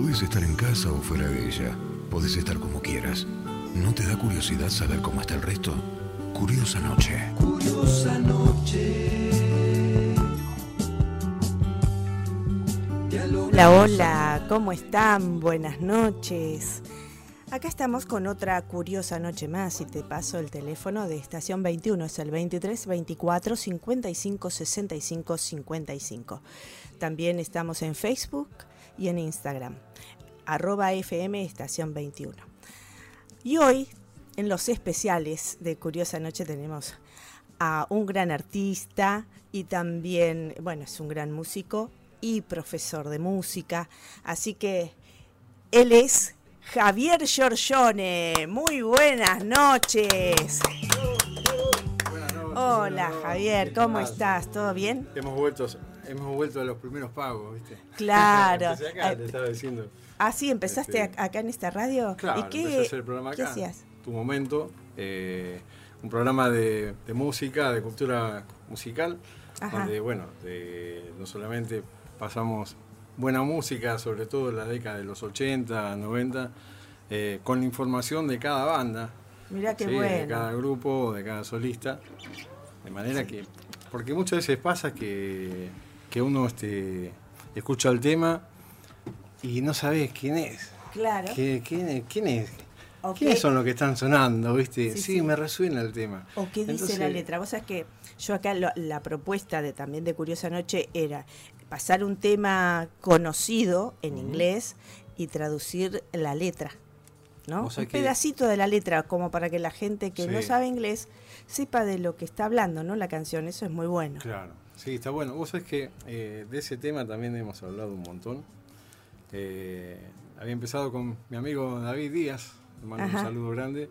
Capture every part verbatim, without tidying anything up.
Podés estar en casa o fuera de ella. Podés estar como quieras. ¿No te da curiosidad saber cómo está el resto? Curiosa Noche. Curiosa Noche. Hola, hola, ¿cómo están? Buenas noches. Acá estamos con otra curiosa noche más y te paso el teléfono de Estación veintiuno, es el veintitrés veinticuatro cincuenta y cinco sesenta y cinco cincuenta y cinco. También estamos en Facebook y en Instagram, arroba F M Estación veintiuno. Y hoy, en los especiales de Curiosa Noche, tenemos a un gran artista y también, bueno, es un gran músico y profesor de música, así que él es Javier Giorgione. Muy buenas noches. Buenas noches. Hola Javier, ¿cómo estás? ¿Todo bien? Hemos vuelto, hemos vuelto a los primeros pagos, ¿viste? Claro. Empecé acá, te estaba diciendo. Ah, sí, ¿empezaste este, acá en esta radio? Claro, ¿Y qué, empecé a hacer el programa acá. ¿Qué hacías? Tu Momento, eh, un programa de, de música, de cultura musical, Ajá. donde, bueno, de, no solamente pasamos buena música, sobre todo en la década de los ochenta, noventa, eh, con la información de cada banda. Mirá qué ¿sí? bueno. De cada grupo, de cada solista. De manera Sí. que, porque muchas veces pasa que, que uno este, escucha el tema y no sabes quién es. Claro. ¿Qué, quién, es ¿Quién es? ¿O ¿Quiénes qué? son los que están sonando? ¿Viste? Sí, Sí, sí. me resuena el tema. ¿O qué dice Entonces, la letra? Vos sabés que yo acá lo, la propuesta de también de Curiosa Noche era pasar un tema conocido en Uh-huh. inglés y traducir la letra, ¿no? Un sea que- pedacito de la letra, como para que la gente que Sí. no sabe inglés sepa de lo que está hablando, ¿no? La canción, eso es muy bueno. Claro, sí, está bueno. Vos sabés que eh, de ese tema también hemos hablado un montón. Eh, había empezado con mi amigo David Díaz, le mando Ajá. un saludo grande.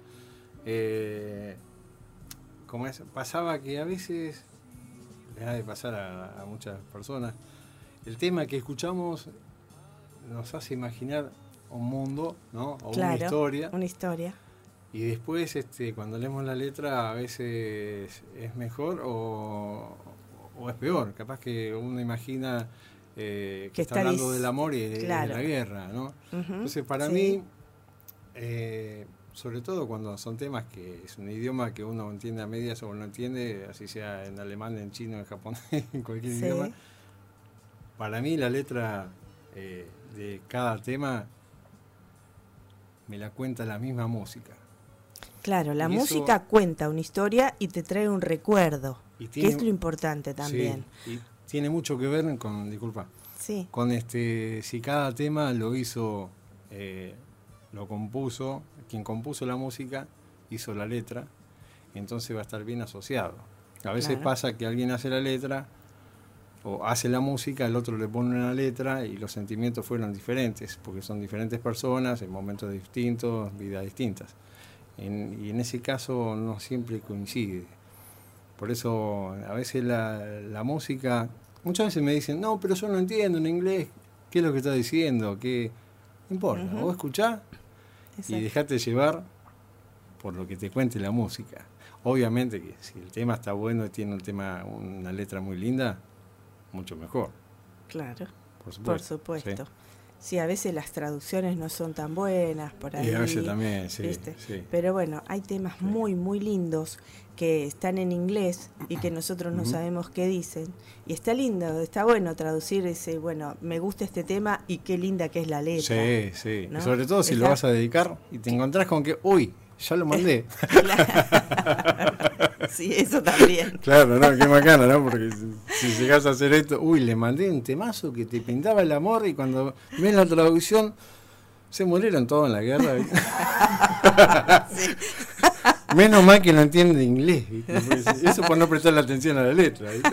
Eh, como es, pasaba que a veces, le ha de pasar a, a muchas personas, el tema que escuchamos nos hace imaginar un mundo, ¿no? O Claro, una historia. Una historia. Y después, este, cuando leemos la letra, a veces es mejor o, o es peor. Capaz que uno imagina eh, que Que está está hablando dis- del amor y de, claro. de la guerra, ¿no? Ujú, Entonces, para sí. mí, eh, sobre todo cuando son temas que es un idioma que uno entiende a medias o no entiende, así sea en alemán, en chino, en japonés, en cualquier Sí. idioma, para mí la letra eh, de cada tema me la cuenta la misma música. Claro, la Y eso- música cuenta una historia y te trae un recuerdo, Y que tiene- es lo importante también. Sí, y tiene mucho que ver con, disculpa, Sí, con este, si cada tema lo hizo, eh, lo compuso, quien compuso la música hizo la letra, entonces va a estar bien asociado. A veces Claro. pasa que alguien hace la letra o hace la música, el otro le pone una letra y los sentimientos fueron diferentes, porque son diferentes personas, en momentos distintos, vidas distintas. En, y en ese caso no siempre coincide. Por eso a veces la, la música, muchas veces me dicen, no, pero yo no entiendo en inglés, ¿qué es lo que está diciendo? ¿Qué? No importa, Ujú. vos escuchá y exacto. dejate llevar por lo que te cuente la música. Obviamente que si el tema está bueno y tiene un tema, una letra muy linda, mucho mejor, Claro, por supuesto. por supuesto. Sí, a veces las traducciones no son tan buenas por ahí. Y a veces también, sí, ¿viste? sí. Pero bueno, hay temas Sí. muy, muy lindos que están en inglés y que nosotros no Ujú. sabemos qué dicen. Y está lindo, está bueno traducir ese, bueno, me gusta este tema y qué linda que es la letra. Sí, sí. ¿no? Y sobre todo si Está- lo vas a dedicar y te encontrás con que, uy, ya lo mandé. Sí, eso también. Claro, no, qué bacana, ¿no? Porque si, si llegás a hacer esto, uy, le mandé un temazo que te pintaba el amor y cuando ves la traducción, se murieron todos en la guerra, ¿viste? Sí. Menos mal que no entiende inglés, ¿viste? Porque eso por no prestarle atención a la letra, ¿viste?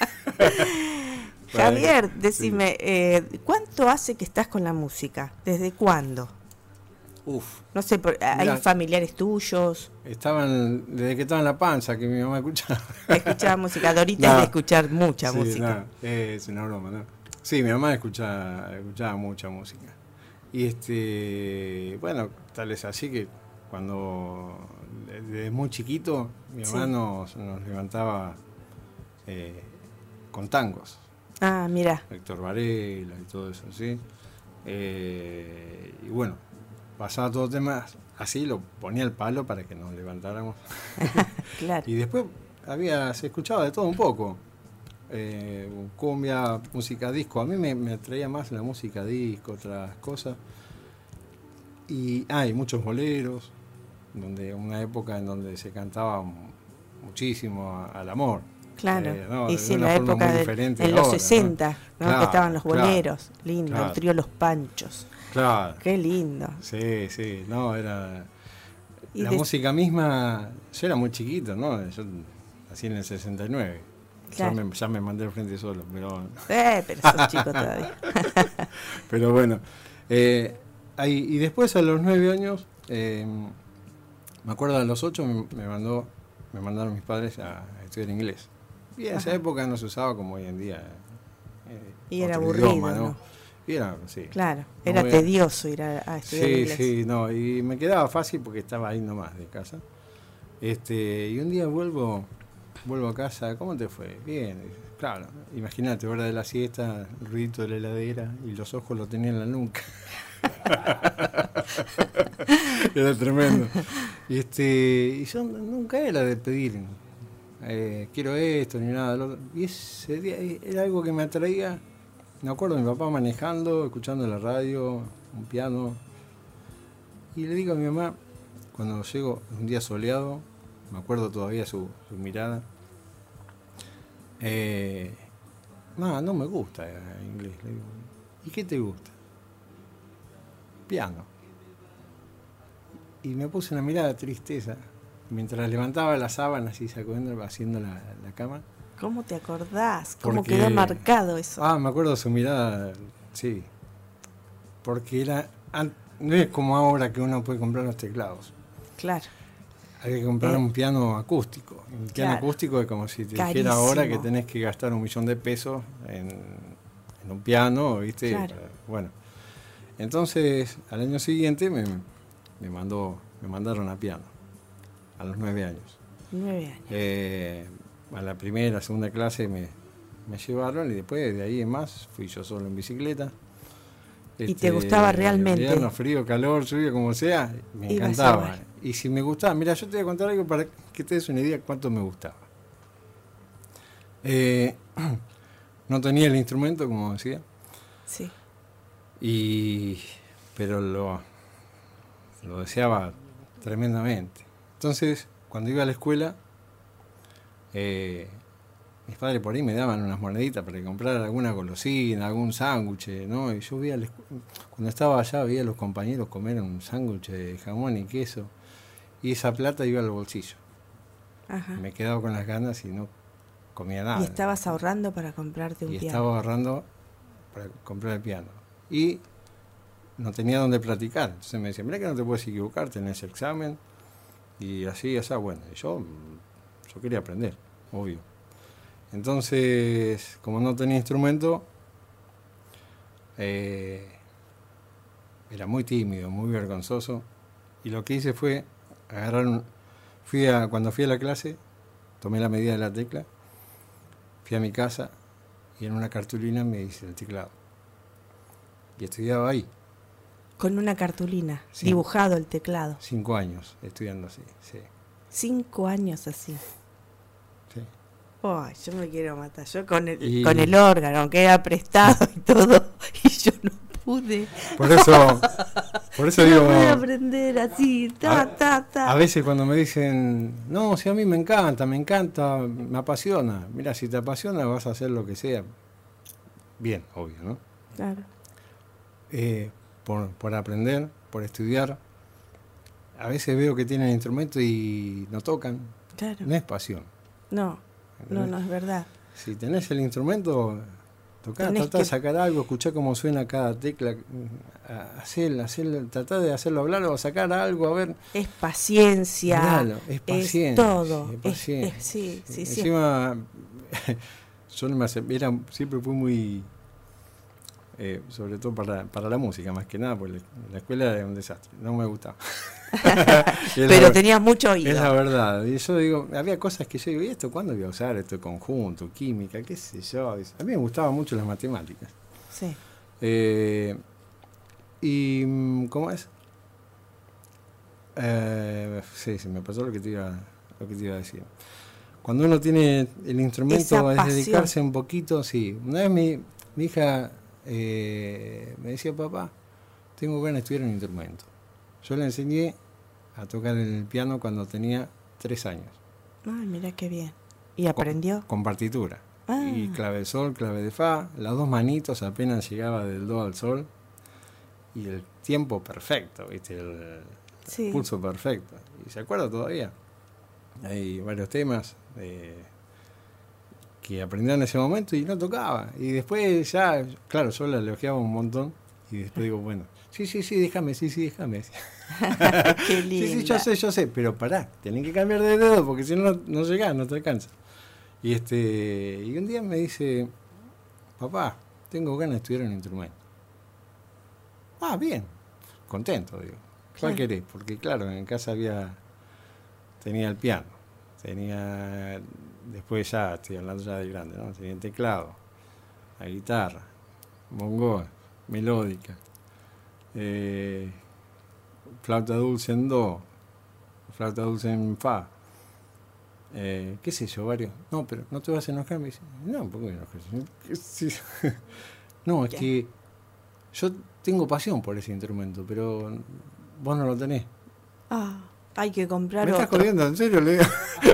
Javier, Sí. decime, eh, ¿cuánto hace que estás con la música? ¿Desde cuándo? Uf, No sé, por- ¿hay Mirá. familiares tuyos? estaban, desde que estaba en la panza, que mi mamá escuchaba. ¿Escuchaba música? Dorita No. es de escuchar mucha Sí, música. no, es una broma, ¿no? Sí, mi mamá escuchaba, escuchaba mucha música. Y este, bueno, tal es así que cuando, desde muy chiquito, mi Sí. mamá nos, nos levantaba eh, con tangos. Ah, mira. Héctor Varela y todo eso, ¿sí? Eh, y bueno, pasaba todo temas así, lo ponía el palo para que nos levantáramos. Claro. Y después había, se escuchaba de todo un poco. Eh, cumbia, música disco. A mí me, me atraía más la música disco, otras cosas. Y hay ah, muchos boleros, donde una época en donde se cantaba muchísimo a, al amor. Claro, eh, no, y de sí, una la forma época muy de, diferente en de los ahora, sesenta, ¿no? ¿no? Claro, Que estaban los claro, boleros, lindo, claro. el trío Los Panchos. Claro. Qué lindo. Sí, sí, no, era... Y la de- música misma, yo era muy chiquito, ¿no? Yo nací en el sesenta y nueve. Claro. Ya, me, ya me mandé al frente solo, pero... Eh, pero sos chico todavía. Pero bueno, eh, ahí, y después a los nueve años, eh, me acuerdo a los ocho me, me mandó, me mandaron mis padres a estudiar inglés. Y en esa Ajá. época no se usaba como hoy en día. Eh, Y era otro aburrido, idioma, ¿no? Y era, sí. Claro, No era voy a- tedioso ir a, a estudiar Sí, inglés. sí, no, y me quedaba fácil porque estaba ahí nomás de casa. Este, y un día vuelvo, vuelvo a casa, ¿cómo te fue? Bien, claro, imagínate, hora de la siesta, el ruidito de la heladera y los ojos lo tenía en la nuca. Era tremendo. Y este, y yo nunca era de pedir, eh, quiero esto ni nada. Lo, y ese día era algo que me atraía. Me acuerdo de mi papá manejando, escuchando la radio, un piano. Y le digo a mi mamá, cuando llego un día soleado, me acuerdo todavía su, su mirada. Eh, no, no me gusta eh, inglés. Le digo, ¿y qué te gusta? Piano. Y me puse una mirada de tristeza. Mientras levantaba las sábanas y sacudiendo, haciendo la, la cama. ¿Cómo te acordás? ¿Cómo Porque- quedó marcado eso? Ah, me acuerdo de su mirada, sí. Porque era, an- no es como ahora que uno puede comprar los teclados. Claro. Hay que comprar Eh, un piano acústico. Un piano claro. acústico es como si te Carísimo. dijera ahora que tenés que gastar un millón de pesos en, en un piano, ¿viste? Claro. Bueno, entonces al año siguiente me, me mandó, me mandaron a piano, a los nueve años. Nueve años. Eh, a la primera, segunda clase me, me llevaron y después de ahí en más fui yo solo en bicicleta. ¿Y te gustaba realmente? Invierno, frío, calor, lluvia, como sea, me Ibas encantaba. igual. Y si me gustaba, mira, yo te voy a contar algo para que te des una idea de cuánto me gustaba. Eh, no tenía el instrumento, como decía, Sí. y pero lo, lo deseaba tremendamente. Entonces, cuando iba a la escuela, eh, mis padres por ahí me daban unas moneditas para comprar alguna golosina, algún sándwich, ¿no? Y yo veía, la escu- cuando estaba allá, veía a los compañeros comer un sándwich de jamón y queso, y esa plata iba al bolsillo. Ajá. Me quedaba con las ganas y no comía nada. Y estabas ahorrando para comprarte un Y piano. estaba ahorrando para comprar el piano. Y no tenía dónde practicar. Entonces me decían, mira que no te puedes equivocar, tenés el examen. Y así, así, bueno. Y yo, yo quería aprender, obvio. Entonces, como no tenía instrumento, eh, era muy tímido, muy vergonzoso. Y lo que hice fue agarrar un... Fui a, cuando fui a la clase, tomé la medida de la tecla, fui a mi casa y en una cartulina me hice el teclado. Y estudiaba ahí, Con una cartulina, Sí. dibujado el teclado. cinco años estudiando así. Sí, Cinco años así. sí. Ay, yo me quiero matar. Yo con el, Y- con el órgano, aunque era prestado y todo, y yo no pude. Por eso, por eso No digo, pude aprender así, ta, a- ta, ta. a veces cuando me dicen, no, si a mí me encanta, me encanta, me apasiona. Mira, si te apasiona vas a hacer lo que sea. Bien, obvio, ¿no? Claro. Eh, por, por aprender, por estudiar. A veces veo que tienen instrumento y no tocan. Claro. No es pasión. No, no, no es verdad. Si tenés el instrumento, tocá, Tenés tratá que- de sacar algo, escuchá cómo suena cada tecla, mm, hacer, hacer, tratá de hacerlo hablar o sacar algo, a ver. Es paciencia. Miralo, es paciencia. Es todo. es Es- paciencia. es- sí, sí, sí. Encima, yo no me hace, era, siempre fui muy, eh, sobre todo para, para la música, más que nada, porque la, la escuela era un desastre, no me gustaba. Es Pero la- tenías mucho oído. Es la verdad. Y yo digo, había cosas que yo digo, ¿y esto cuándo voy a usar? Esto conjunto, química, qué sé yo. A mí me gustaban mucho las matemáticas. Sí. Eh, Y, ¿cómo es? Eh, sí, se me pasó lo que te iba, lo que te iba a decir. Cuando uno tiene el instrumento, es dedicarse un poquito, sí. Una vez mi, mi hija eh, me decía, papá, tengo ganas de estudiar un instrumento. Yo le enseñé a tocar el piano cuando tenía tres años. Ay, mira qué bien. ¿Y aprendió? Con, con partitura. Ah. Y clave de sol, clave de fa, las dos manitos apenas llegaba del do al sol. Y el tiempo perfecto, ¿viste? El, sí. el pulso perfecto. Y se acuerda todavía. Hay varios temas eh, que aprendió en ese momento y no tocaba. Y después ya, claro, yo la elogiaba un montón. Y después digo, bueno, sí, sí, sí, déjame, sí, sí, déjame. Qué linda. Sí, sí, yo sé, yo sé, pero pará, tenés que cambiar de dedo porque si no, no llegás, no te alcanza. Y, este, y un día me dice, papá, tengo ganas de estudiar un instrumento. Ah, bien, contento, digo. ¿Cuál Claro. querés? Porque claro, en casa había, tenía el piano, tenía, después ya, estoy hablando ya de grande, ¿no? Tenía el teclado, la guitarra, bongo, melódica, eh, flauta dulce en do, flauta dulce en fa, eh, qué sé yo, varios. No, pero no te vas a enojar, me dice. No, ¿por qué enojarse? No, es que yo tengo pasión por ese instrumento, pero vos no lo tenés. Ah, hay que comprar ¿Me estás otro. jodiendo? ¿En serio? Le digo.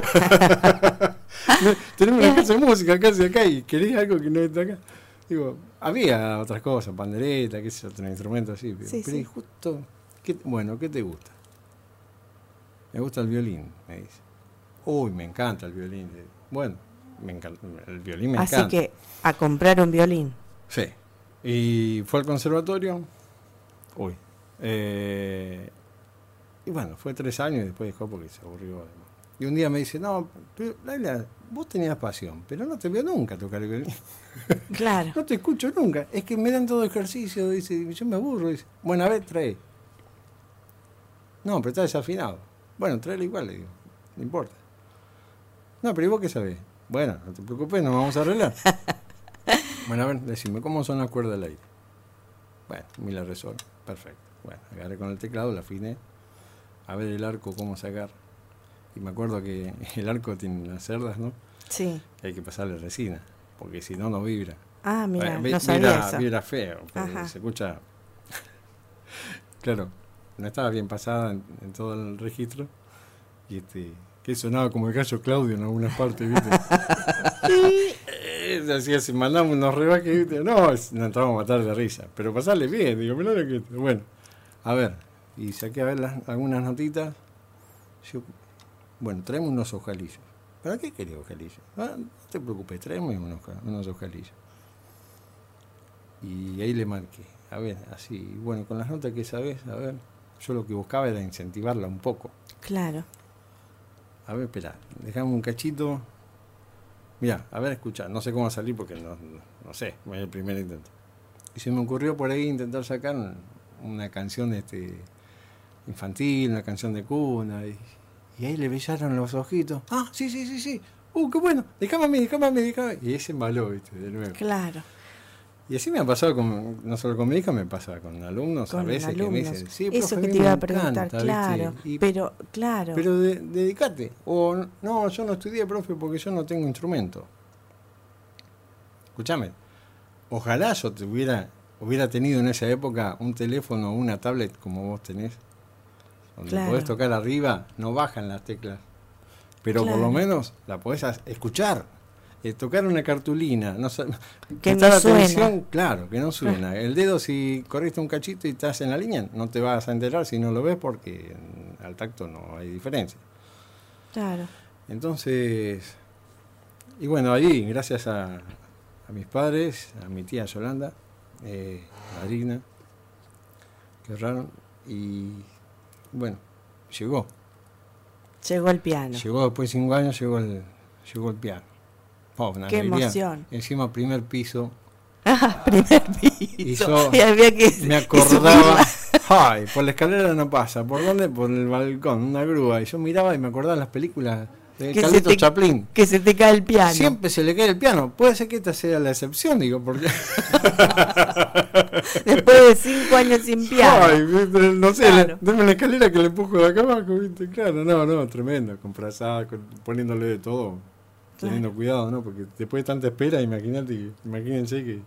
No, tenemos una clase de música casi acá y querés algo que no está acá. Digo, había otras cosas, pandereta, qué sé yo, otro instrumento así. Pero, Sí, pero sí. justo, ¿qué, bueno, ¿qué te gusta? Me gusta el violín, me dice. Uy, me encanta el violín. Bueno, me encanta, el violín me Así encanta. que a comprar un violín. Sí. Y fue al conservatorio. Uy. Eh, y bueno, fue tres años y después dejó porque se aburrió. Y un día me dice, no, pero Laila, vos tenías pasión, pero no te veo nunca tocar el violín. Claro. No te escucho nunca. Es que me dan todo ejercicio, dice, yo me aburro. Dice, bueno, a ver, trae. No, pero está desafinado. Bueno, tráelo igual, le digo. No importa. No, pero ¿y vos qué sabés? Bueno, no te preocupes, nos vamos a arreglar. Bueno, a ver, decime, ¿cómo son las cuerdas del aire? Bueno, mi la resol, perfecto. Bueno, agarré con el teclado, la afiné. A ver el arco, cómo sacar. Y me acuerdo que el arco tiene unas cerdas, ¿no? Sí. Que hay que pasarle resina, porque si no, no vibra. Ah, mira, Vi- no sabía vibra, eso. vibra feo, pero Ajá. se escucha. Claro, no estaba bien pasada en, en todo el registro. Y este, que sonaba como el gallo Claudio en algunas partes, ¿viste? Y eh, así, así, mandamos unos rebajes, ¿viste? No, es- nos entramos a matar de risa. Pero pasarle bien, digo, mirá lo que. Bueno, a ver, y saqué a ver las, algunas notitas. Yo, bueno, traemos unos ojalillos. ¿Para qué quería ojalillos? Ah, no te preocupes, traemos unos, unos ojalillos. Y ahí le marqué, a ver, así, bueno, con las notas que sabes, a ver, yo lo que buscaba era incentivarla un poco. Claro. A ver, espera, dejame un cachito. Mirá, a ver, escucha, no sé cómo va a salir porque no, no, no sé, es el primer intento. Y se me ocurrió por ahí intentar sacar una canción este, infantil, una canción de cuna, y, y ahí le brillaron los ojitos. Ah, sí, sí, sí, sí. Uh, qué bueno, déjame a mí, déjame a mí, déjame. Y ese embaló, viste, de nuevo. Claro. Y así me ha pasado, con, no solo con mi hija, me pasa con alumnos Con a veces alumnos. que me dicen, sí, Eso profe, que mí te iba me a preguntar, encanta, claro. ¿viste? Y- Pero, claro. Pero de, dedicate. O no, yo no estudié, profe, porque yo no tengo instrumento. Escúchame, ojalá yo te hubiera, hubiera tenido en esa época un teléfono o una tablet como vos tenés, donde Claro. podés tocar arriba, no bajan las teclas, pero Claro. por lo menos la podés as- escuchar. Eh, tocar una cartulina, no sa- Que prestar no suena. atención, claro, que no suena. El dedo, si corriste un cachito y estás en la línea, no te vas a enterar si no lo ves porque mm, al tacto no hay diferencia. Claro. Entonces, y bueno, ahí, gracias a, a mis padres, a mi tía Yolanda, eh, madrina, que erraron, y bueno, llegó. Llegó el piano. Llegó después de cinco años, llegó el, llegó el piano. Oh, una Qué alegría. emoción. Encima, primer piso. Primer piso. Hizo- Y había que, Me y acordaba, subirla. ay, por la escalera no pasa, ¿por dónde? Por el balcón, una grúa. Y yo miraba y me acordaba las películas de Carlitos Chaplin. Que se te cae el piano. Siempre se le cae el piano. Puede ser que esta sea la excepción, digo, porque... Después de cinco años sin piano. Ay, no sé, Claro. le, dame la escalera que le empujo de acá abajo, ¿viste? Claro, no, no, tremendo, con frazada, con, poniéndole de todo, teniendo Claro. cuidado, ¿no? Porque después de tanta espera, imagínate, imagínense que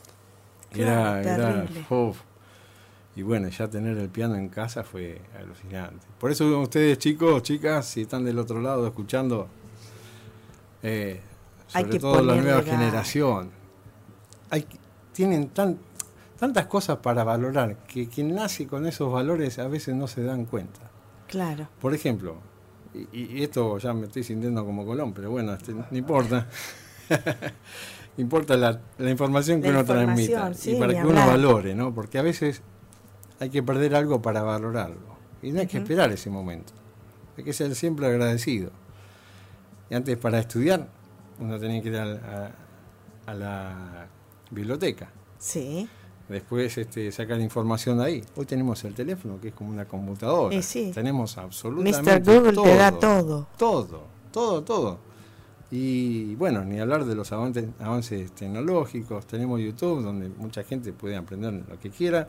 era, Claro, era terrible. uf. Y bueno, ya tener el piano en casa fue alucinante. Por eso ustedes, chicos, chicas, si están del otro lado escuchando, eh, Hay sobre que todo la ponerle nueva ganas. generación, hay, tienen tan, tantas cosas para valorar que quien nace con esos valores a veces no se dan cuenta. Claro. Por ejemplo, y, y esto ya me estoy sintiendo como Colón, pero bueno, este, no importa. Importa la, la información que La uno información, transmita sí, y para ni que uno hablar. valore, ¿no? Porque a veces hay que perder algo para valorarlo y no hay que Ujú. esperar ese momento. Hay que ser siempre agradecido. Y antes, para estudiar, uno tenía que ir a, a, a la biblioteca. Sí. Después este, sacar información de ahí. Hoy tenemos el teléfono, que es como una computadora. Eh, sí. Tenemos absolutamente mister Google todo. te da todo. Todo, todo, todo. Y bueno, ni hablar de los avances, avances tecnológicos. Tenemos YouTube, donde mucha gente puede aprender lo que quiera.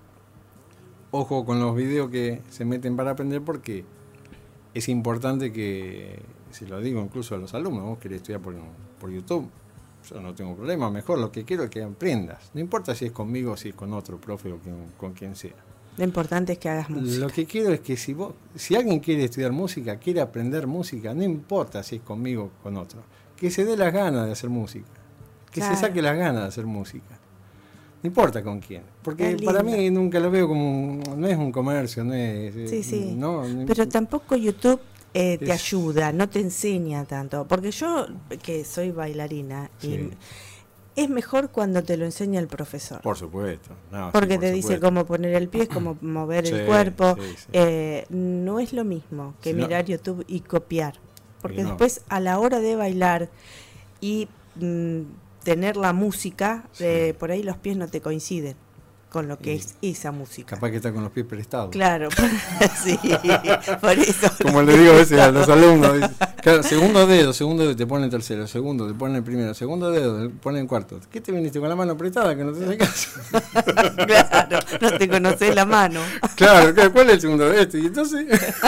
Ojo con los videos que se meten para aprender, porque es importante que, se lo digo incluso a los alumnos, vos querés estudiar por, por YouTube, yo no tengo problema, mejor lo que quiero es que aprendas. No importa si es conmigo o si es con otro profe o quien, con quien sea. Lo importante es que hagas música. Lo que quiero es que si vos, si alguien quiere estudiar música, quiere aprender música, no importa si es conmigo o con otro, que se dé las ganas de hacer música, que Claro. se saque las ganas de hacer música. No importa con quién, porque Qué para lindo. mí nunca lo veo como un- no es un comercio, no es eh, Sí, sí. no, no- Pero tampoco YouTube eh, te Es- ayuda, no te enseña tanto. Porque yo, que soy bailarina, Sí. y es mejor cuando te lo enseña el profesor. por supuesto, no, sí, Porque por te dice supuesto. cómo poner el pie, cómo mover Sí, el cuerpo. sí, sí. Eh, no es lo mismo que Si no- mirar YouTube y copiar. Porque Y no. después, a la hora de bailar y mm, tener la música, Sí. eh, por ahí los pies no te coinciden con lo que Y es esa música. Capaz que está con los pies prestados. Claro, sí, por eso. Como le digo a veces a los alumnos, dice, claro, segundo dedo, segundo dedo, te ponen tercero, segundo, te ponen primero, segundo dedo, te ponen cuarto. ¿Qué te viniste con la mano apretada que no te hace caso? Claro, no te conoces la mano. Claro, claro, ¿cuál es el segundo dedo? Este, y entonces,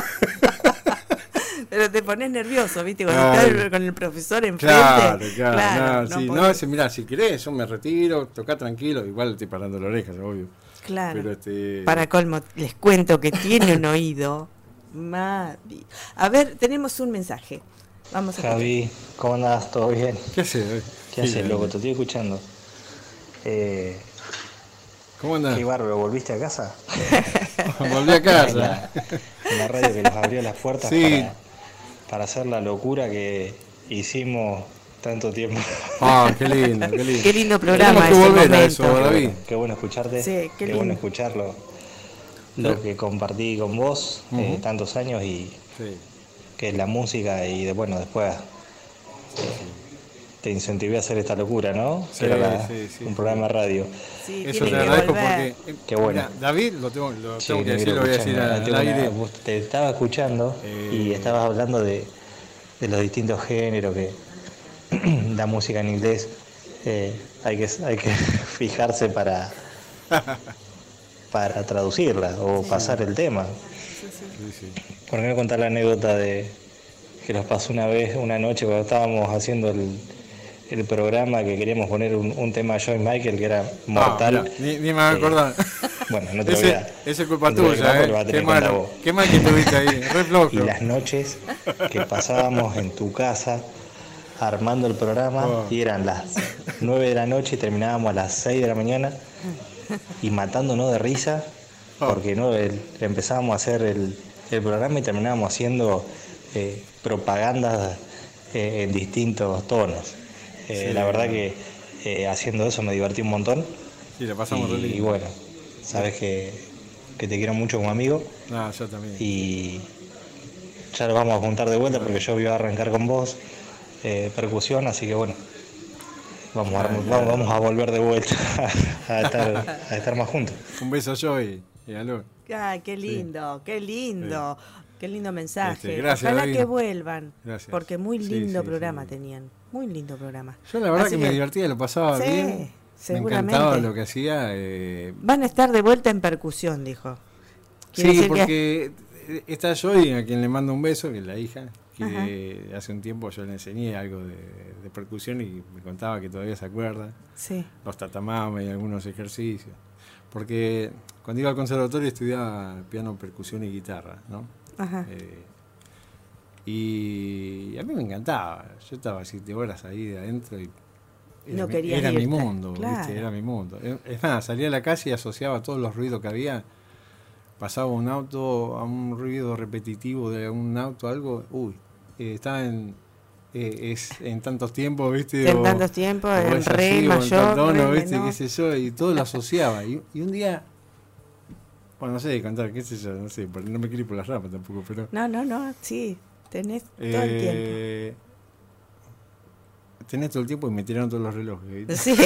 Pero te pones nervioso, ¿viste? Cuando Claro. estás con el profesor enfrente. claro, claro, no, sí, podés- no, ese, mirá, si querés, yo me retiro, toca tranquilo, igual estoy parando la oreja, obvio. Claro. Pero este, Para colmo, les cuento que tiene un oído. Madi. A ver, tenemos un mensaje. Vamos a Javi, ¿cómo andás? ¿Todo bien? ¿qué haces? ¿Qué haces, loco? Te estoy escuchando. Eh, ¿Cómo andás? qué bárbaro, ¿volviste a casa? Volví a En casa. la, en la radio que nos abrió las puertas Sí. para, para hacer la locura que hicimos tanto tiempo. Ah, qué lindo, qué lindo. Qué lindo programa Tenemos que ese volver a momento. eso, Qué David. bueno, qué bueno escucharte, Sí, qué qué, lindo. bueno escucharlo. Lo que compartí con vos eh, Ujú. tantos años y Sí. que es la música y de, bueno, después eh, te incentivé a hacer esta locura, ¿no? Sí, que era la- sí, sí, un sí. programa de radio. Sí, Eso tiene te que agradezco volver. porque. eh, Qué bueno. mira, David, lo tengo, lo Sí, tengo que negro, decir, lo voy a decir escuchame, al, tengo al una- aire. vos te estaba escuchando Eh. y estabas hablando de, de los distintos géneros que la música en inglés eh, hay que hay que fijarse para para traducirla o pasar el tema. Sí, sí. ¿Por qué no contar la anécdota de que nos pasó una vez, una noche cuando estábamos haciendo el, el programa que queríamos poner un, un tema de Joy Michael que era mortal? Ah, mirá, ni, ni me voy a acordar. Bueno, no te lo voy Ese, a... ese es culpa no te lo voy a tuya, contar porque lo vas a ¿eh? tener Qué que contar malo. vos. Qué mal que estuviste ahí, re flojo. Y las noches que pasábamos en tu casa armando el programa Oh. y eran las nueve de la noche y terminábamos a las seis de la mañana y matándonos de risa Oh. porque no el- empezábamos a hacer el, el programa y terminábamos haciendo eh, propaganda eh, en distintos tonos. Eh, Sí. La verdad que eh, haciendo eso me divertí un montón Sí, le pasamos re y, lindo. bueno, sabes que, que te quiero mucho como amigo. No, yo también. Y ya lo vamos a juntar de vuelta porque yo voy a arrancar con vos eh, percusión, así que bueno, vamos a, vamos, vamos a volver de vuelta a estar, a estar más juntos. Un beso yo y, y aló. Ay, qué lindo, qué lindo. Qué lindo mensaje. Este, gracias, Ojalá David. que vuelvan. Gracias. Porque muy Sí, lindo sí, programa sí. tenían. Muy lindo programa. Yo la verdad Así que, me divertía, lo pasaba Sí, bien. Me seguramente. encantaba lo que hacía. Eh, Van a estar de vuelta en percusión, dijo. Quiere sí, decir que- porque está Joy, a quien le mando un beso, que es la hija, que Ajá. hace un tiempo yo le enseñé algo de, de percusión y me contaba que todavía se acuerda. Sí. Los tatamames y algunos ejercicios. Porque cuando iba al conservatorio estudiaba piano, percusión y guitarra, ¿no? Ajá. Eh, y a mí me encantaba. Yo estaba siete horas ahí de adentro y era, No mi, querías era mi irte, mundo, claro. ¿viste? Era mi mundo. Es más, salía a la calle y asociaba todos los ruidos que había. Pasaba un auto a un ruido repetitivo de un auto, algo, uy, eh, estaba en, eh, es en tantos tiempos, ¿viste? En O- tantos tiempos, o en es re así, o en mayor, tal tono, re ¿viste? menor. Qué sé yo, y todo lo asociaba. Y, y un día, bueno, no sé de cantar, qué sé yo, no sé, porque no me quiero ir por las ramas tampoco, pero... No, no, no, sí, tenés todo el tiempo. eh, Tenés todo el tiempo y me tiraron todos los relojes, ¿viste? Sí,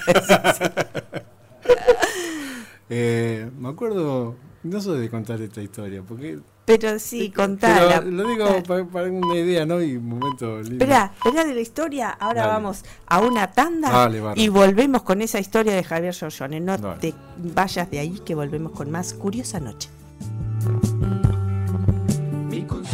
Eh, me acuerdo, no soy de contar esta historia, porque... pero sí, contala. Pero lo digo contala. para, para una idea, ¿no? Y un momento lindo. Esperá, esperá de la historia. Ahora Dale. vamos a una tanda Dale, bárbaro. y volvemos con esa historia de Javier Giorgione. No Dale. te vayas de ahí que volvemos con más Curiosa Noche. Mi consuelo.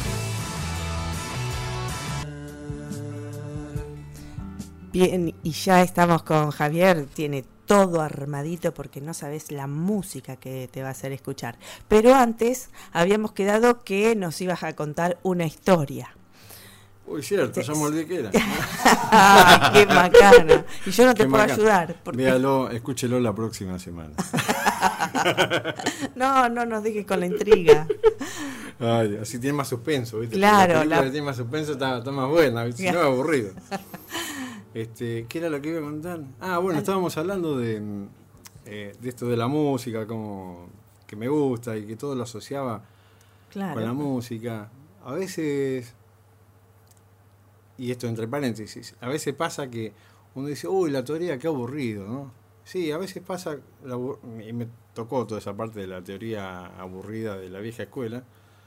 Bien, y ya estamos con Javier. Tiene todo armadito porque no sabes la música que te va a hacer escuchar. Pero antes habíamos quedado que nos ibas a contar una historia. Uy, cierto, ya me olvidé que era. ¡Ah, qué macana! Y yo no te Qué puedo macana. ayudar. Porque... Véalo, escúchelo la próxima semana. No, no nos dejes con la intriga. Ay, así tiene más suspenso, ¿viste? Claro, La película la- que tiene más suspenso está, está más buena, ¿viste? Si no es aburrido. Este, ¿qué era lo que iba a contar? Ah, bueno, estábamos hablando de, mm, eh, de esto de la música, como que me gusta y que todo lo asociaba Claro. con la música. A veces, y esto entre paréntesis, a veces pasa que uno dice, uy, la teoría, qué aburrido, ¿no? Sí, a veces pasa, la abu- y me tocó toda esa parte de la teoría aburrida de la vieja escuela.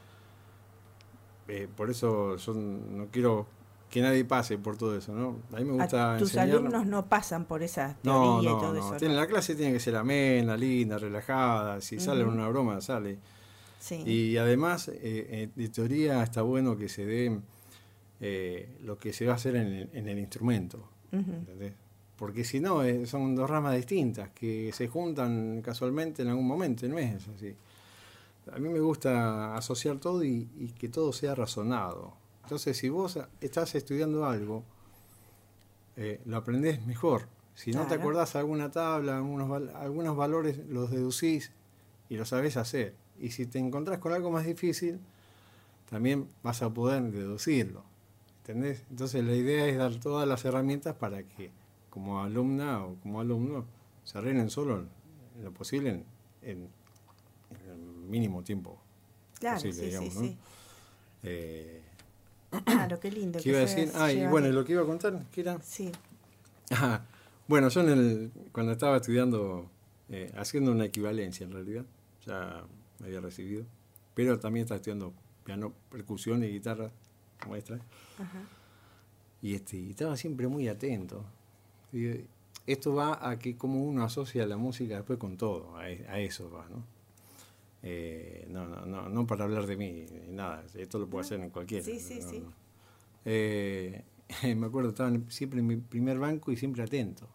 Eh, por eso yo no quiero que nadie pase por todo eso, ¿no? A mí me gusta A tus enseñar... alumnos no pasan por esa teoría No, y no, todo no. eso. Tiene- ¿no? La clase tiene que ser amena, linda, relajada. Si sale Ujú. una broma, sale. Sí. Y además, eh, eh, de teoría está bueno que se dé eh, lo que se va a hacer en el, en el instrumento. Ujú. ¿Entendés? Porque si no, eh, son dos ramas distintas que se juntan casualmente en algún momento, no es así. A mí me gusta asociar todo y, y que todo sea razonado. Entonces, si vos estás estudiando algo, eh, lo aprendés mejor. Si no te Claro. acordás alguna tabla, algunos, val- algunos valores, los deducís y lo sabés hacer. Y si te encontrás con algo más difícil, también vas a poder deducirlo. ¿Entendés? Entonces, la idea es dar todas las herramientas para que, como alumna o como alumno, se arreglen solo en lo posible en, en- en el mínimo tiempo Claro, posible, sí, digamos, sí, ¿no? sí. Eh, Claro, qué lindo. ¿Qué que iba a sea decir? Ah, y llevar- bueno, lo que iba a contar, ¿qué era? Sí. Ah, bueno, yo en el, cuando estaba estudiando, eh, haciendo una equivalencia en realidad, ya me había recibido, pero también estaba estudiando piano, percusión y guitarra maestra, Ajá. y, este, y estaba siempre muy atento. Y esto va a que como uno asocia la música después con todo, a, e- a eso va, ¿no? Eh, no, no, no, no para hablar de mí, ni nada, esto lo puedo hacer en cualquiera. Sí, sí, no, sí. no. Eh, me acuerdo, estaba en- siempre en mi primer banco y siempre atento.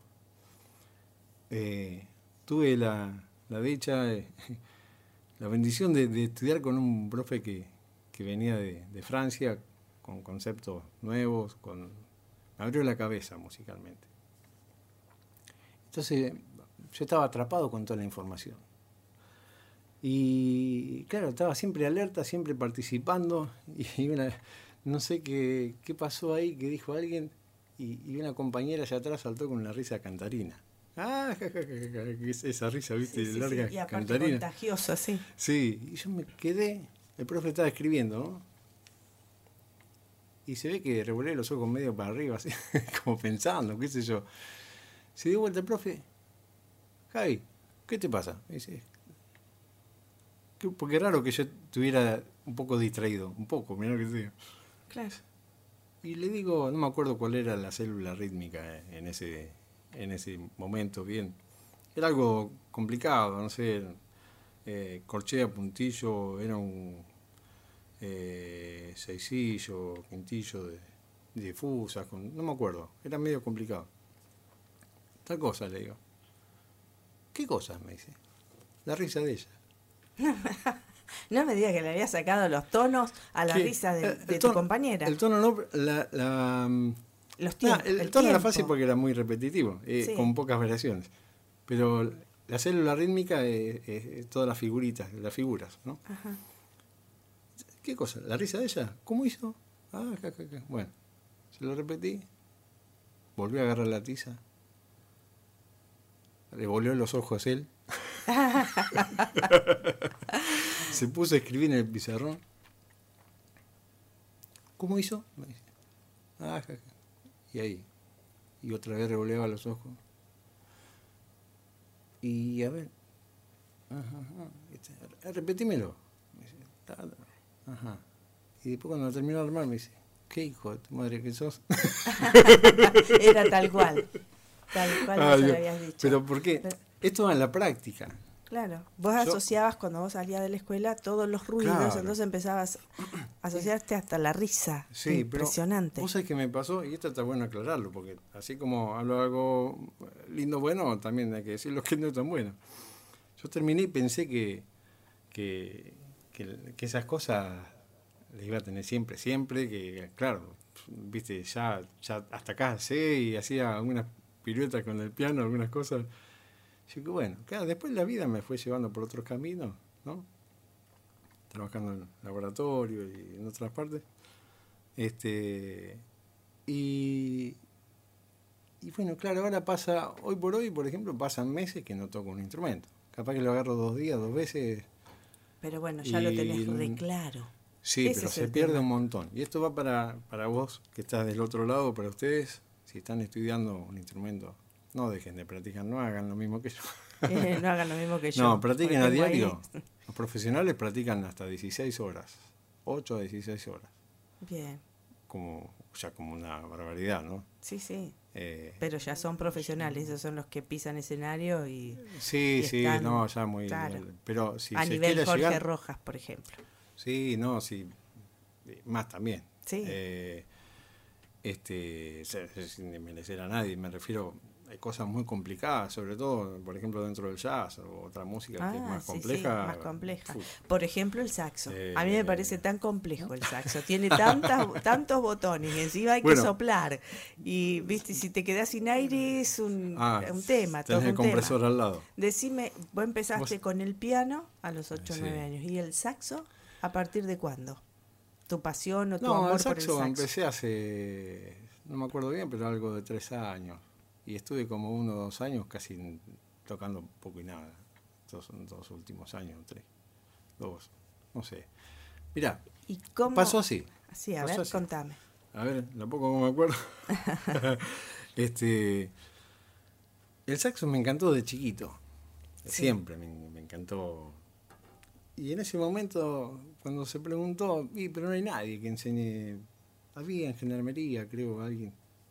Eh, tuve la, la dicha, eh, la bendición de, de estudiar con un profe que, que venía de, de Francia, con conceptos nuevos, con, me abrió la cabeza musicalmente. Entonces, yo estaba atrapado con toda la información. Y claro, estaba siempre alerta, siempre participando, y una, no sé qué, qué pasó ahí, que dijo alguien, y, y una compañera allá atrás saltó con una risa cantarina. Ah, ja, ja, ja, ja, que es esa risa, viste, Sí, sí, larga sí. Y aparte cantarina. contagiosa, sí. Sí, y yo me quedé, el profe estaba escribiendo, ¿no? Y se ve que revolé los ojos medio para arriba, así, como pensando, qué sé yo. Se dio vuelta el profe, Javi, ¿qué te pasa? Me dice, "¿Qué- porque es raro que yo estuviera un poco distraído, un poco, mirá lo que te digo. Claro. Y le digo, no me acuerdo cuál era la célula rítmica en ese, en ese momento, bien. Era algo complicado, no sé, eh, corchea, puntillo, era un eh, seisillo, quintillo de, difusas, con, no me acuerdo, era medio complicado. Tal cosa, le digo. ¿Qué cosa? Me dice. La risa de ella. No me digas que le había sacado los tonos a la Sí, risa de, el de tono, tu compañera. El tono no, la... la Los nah, tiempos, el, el tono era tiempo. fácil porque era muy repetitivo, eh, Sí. con pocas variaciones. Pero la célula rítmica es, es, es todas las figuritas, las figuras, ¿no? Ajá. ¿Qué cosa? ¿La risa de ella? ¿Cómo hizo? Ah, acá, acá, acá. Bueno, se lo repetí. Volvió a agarrar la tiza. Le volvió los ojos a él. Se puso a escribir en el pizarrón. ¿Cómo hizo? Me dice. Ah, acá, acá. Y ahí. Y otra vez revoleaba los ojos. Y a ver. Ajá, ajá. Este, repetímelo. Me dice, ta, ta. Ajá. Y después cuando terminó de armar me dice, ¿qué hijo de tu madre que sos? Era tal cual. Tal cual Ah, vos se yo- lo habías dicho. Pero ¿por qué? Pero- Esto va en la práctica. Claro. Vos Yo- asociabas cuando vos salías de la escuela todos los ruidos, Claro. entonces empezabas a asociarte hasta la risa. Sí, pero Impresionante. vos sabés qué me pasó, y esto está bueno aclararlo, porque así como hablo algo lindo, bueno, también hay que decir lo que no es tan bueno. Yo terminé y pensé que, que, que, que esas cosas las iba a tener siempre, siempre, que claro, viste, ya, ya hasta acá sé y hacía algunas piruetas con el piano, algunas cosas. Así que bueno, claro, después la vida me fue llevando por otros caminos, ¿no? Trabajando en laboratorio y en otras partes. Este, y, y bueno, claro, ahora pasa, hoy por hoy, por ejemplo, pasan meses que no toco un instrumento. Capaz que lo agarro dos días, dos veces. Pero bueno, ya lo tenés y- re claro. Sí, Ese pero es se el pierde tema. un montón. Y esto va para, para vos, que estás del otro lado, para ustedes, si están estudiando un instrumento, no dejen de practicar, no hagan lo mismo que yo. Eh, no hagan lo mismo que yo. No, practiquen porque a tengo ahí- diario. Los profesionales practican hasta dieciséis horas, ocho a dieciséis horas, Bien, como ya como una barbaridad, ¿no? sí, sí. Eh, Pero ya son profesionales, esos son los que pisan escenario y sí, y sí, están, no, ya muy... claro, Pero si a se nivel quiere Jorge llegar... Rojas, por ejemplo. Sí, no, sí, eh, más también. Sí. Eh, este, se- se- sin desmerecer a nadie, me refiero, hay cosas muy complicadas, sobre todo, por ejemplo, dentro del jazz o otra música que es Ah, más sí, compleja. sí, más compleja. Uf, Por ejemplo, el saxo. Eh, A mí me parece tan complejo el saxo. Tiene tantas, tantos botones y encima hay que Bueno. soplar. Y viste, si te quedás sin aire es un, ah, un tema, todo tenés el un tema. compresor al lado. Decime, vos empezaste Vos- con el piano a los ocho o Sí. nueve años. ¿Y el saxo a partir de cuándo? ¿Tu pasión o tu No, amor el saxo, por el saxo? empecé hace, no me acuerdo bien, pero algo de tres años. Y estuve como uno o dos años casi tocando poco y nada. Estos son dos últimos años, tres, dos, no sé. Mirá, ¿Y cómo? pasó así. Sí, a pasó ver, así. contame. A ver, tampoco me acuerdo. este, el saxo me encantó de chiquito. Sí. Siempre me, me encantó. Y en ese momento, cuando se preguntó, y, pero no hay nadie que enseñe. Había en gendarmería, creo, alguien.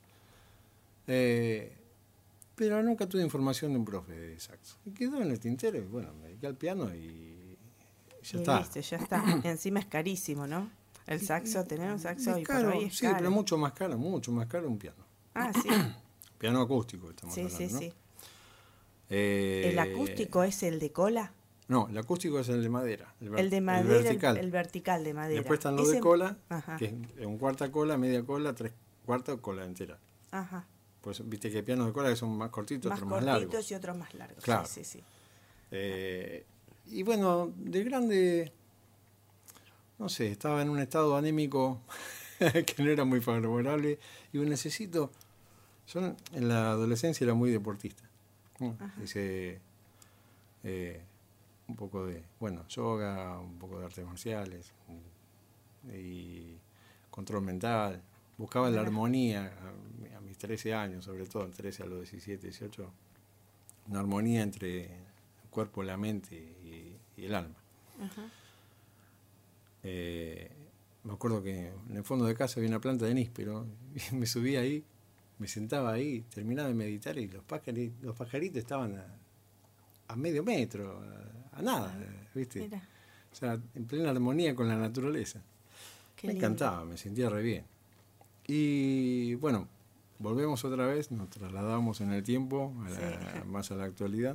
Eh, pero nunca tuve información de un profe de saxo. Y quedó en el tintero y bueno, me dediqué al piano y ya Y está. listo, ya está. Encima es carísimo, ¿no? El saxo, tener un saxo y Es por caro, ahí es sí, caro. pero mucho más caro, mucho más caro un piano. Ah, sí. Piano acústico estamos Sí, hablando, sí, ¿no? sí. Eh, ¿El acústico es el de cola? No, el acústico es el de madera. El, ver- El de madera, el vertical. el vertical de madera. Después están los Ese- de cola, Ajá, que es un cuarta cola, media cola, tres cuarta cola entera. ajá. Pues viste que hay pianos de cola que son más cortitos, Más otros más cortitos largos. y otros más largos. Claro. Sí, sí, sí. Eh, y bueno, de grande, no sé, estaba en un estado anémico que no era muy favorable. Y yo necesito, yo en la adolescencia era muy deportista. ¿no? Hice eh, un poco de, bueno, yoga, un poco de artes marciales y control mental. Buscaba la Mira. armonía a, a mis trece años, sobre todo, en trece a los diecisiete, dieciocho, una armonía entre el cuerpo, la mente y, y el alma. Ajá. eh, me acuerdo que en el fondo de casa había una planta de níspero, y me subía ahí, me sentaba ahí, terminaba de meditar y los pajaritos, los pajaritos estaban a, a medio metro, a, a nada, ¿viste? Mira. O sea, en plena armonía con la naturaleza. Qué Me lindo. encantaba, me sentía re bien. Y bueno, volvemos otra vez, nos trasladamos en el tiempo, a la, Sí. más a la actualidad.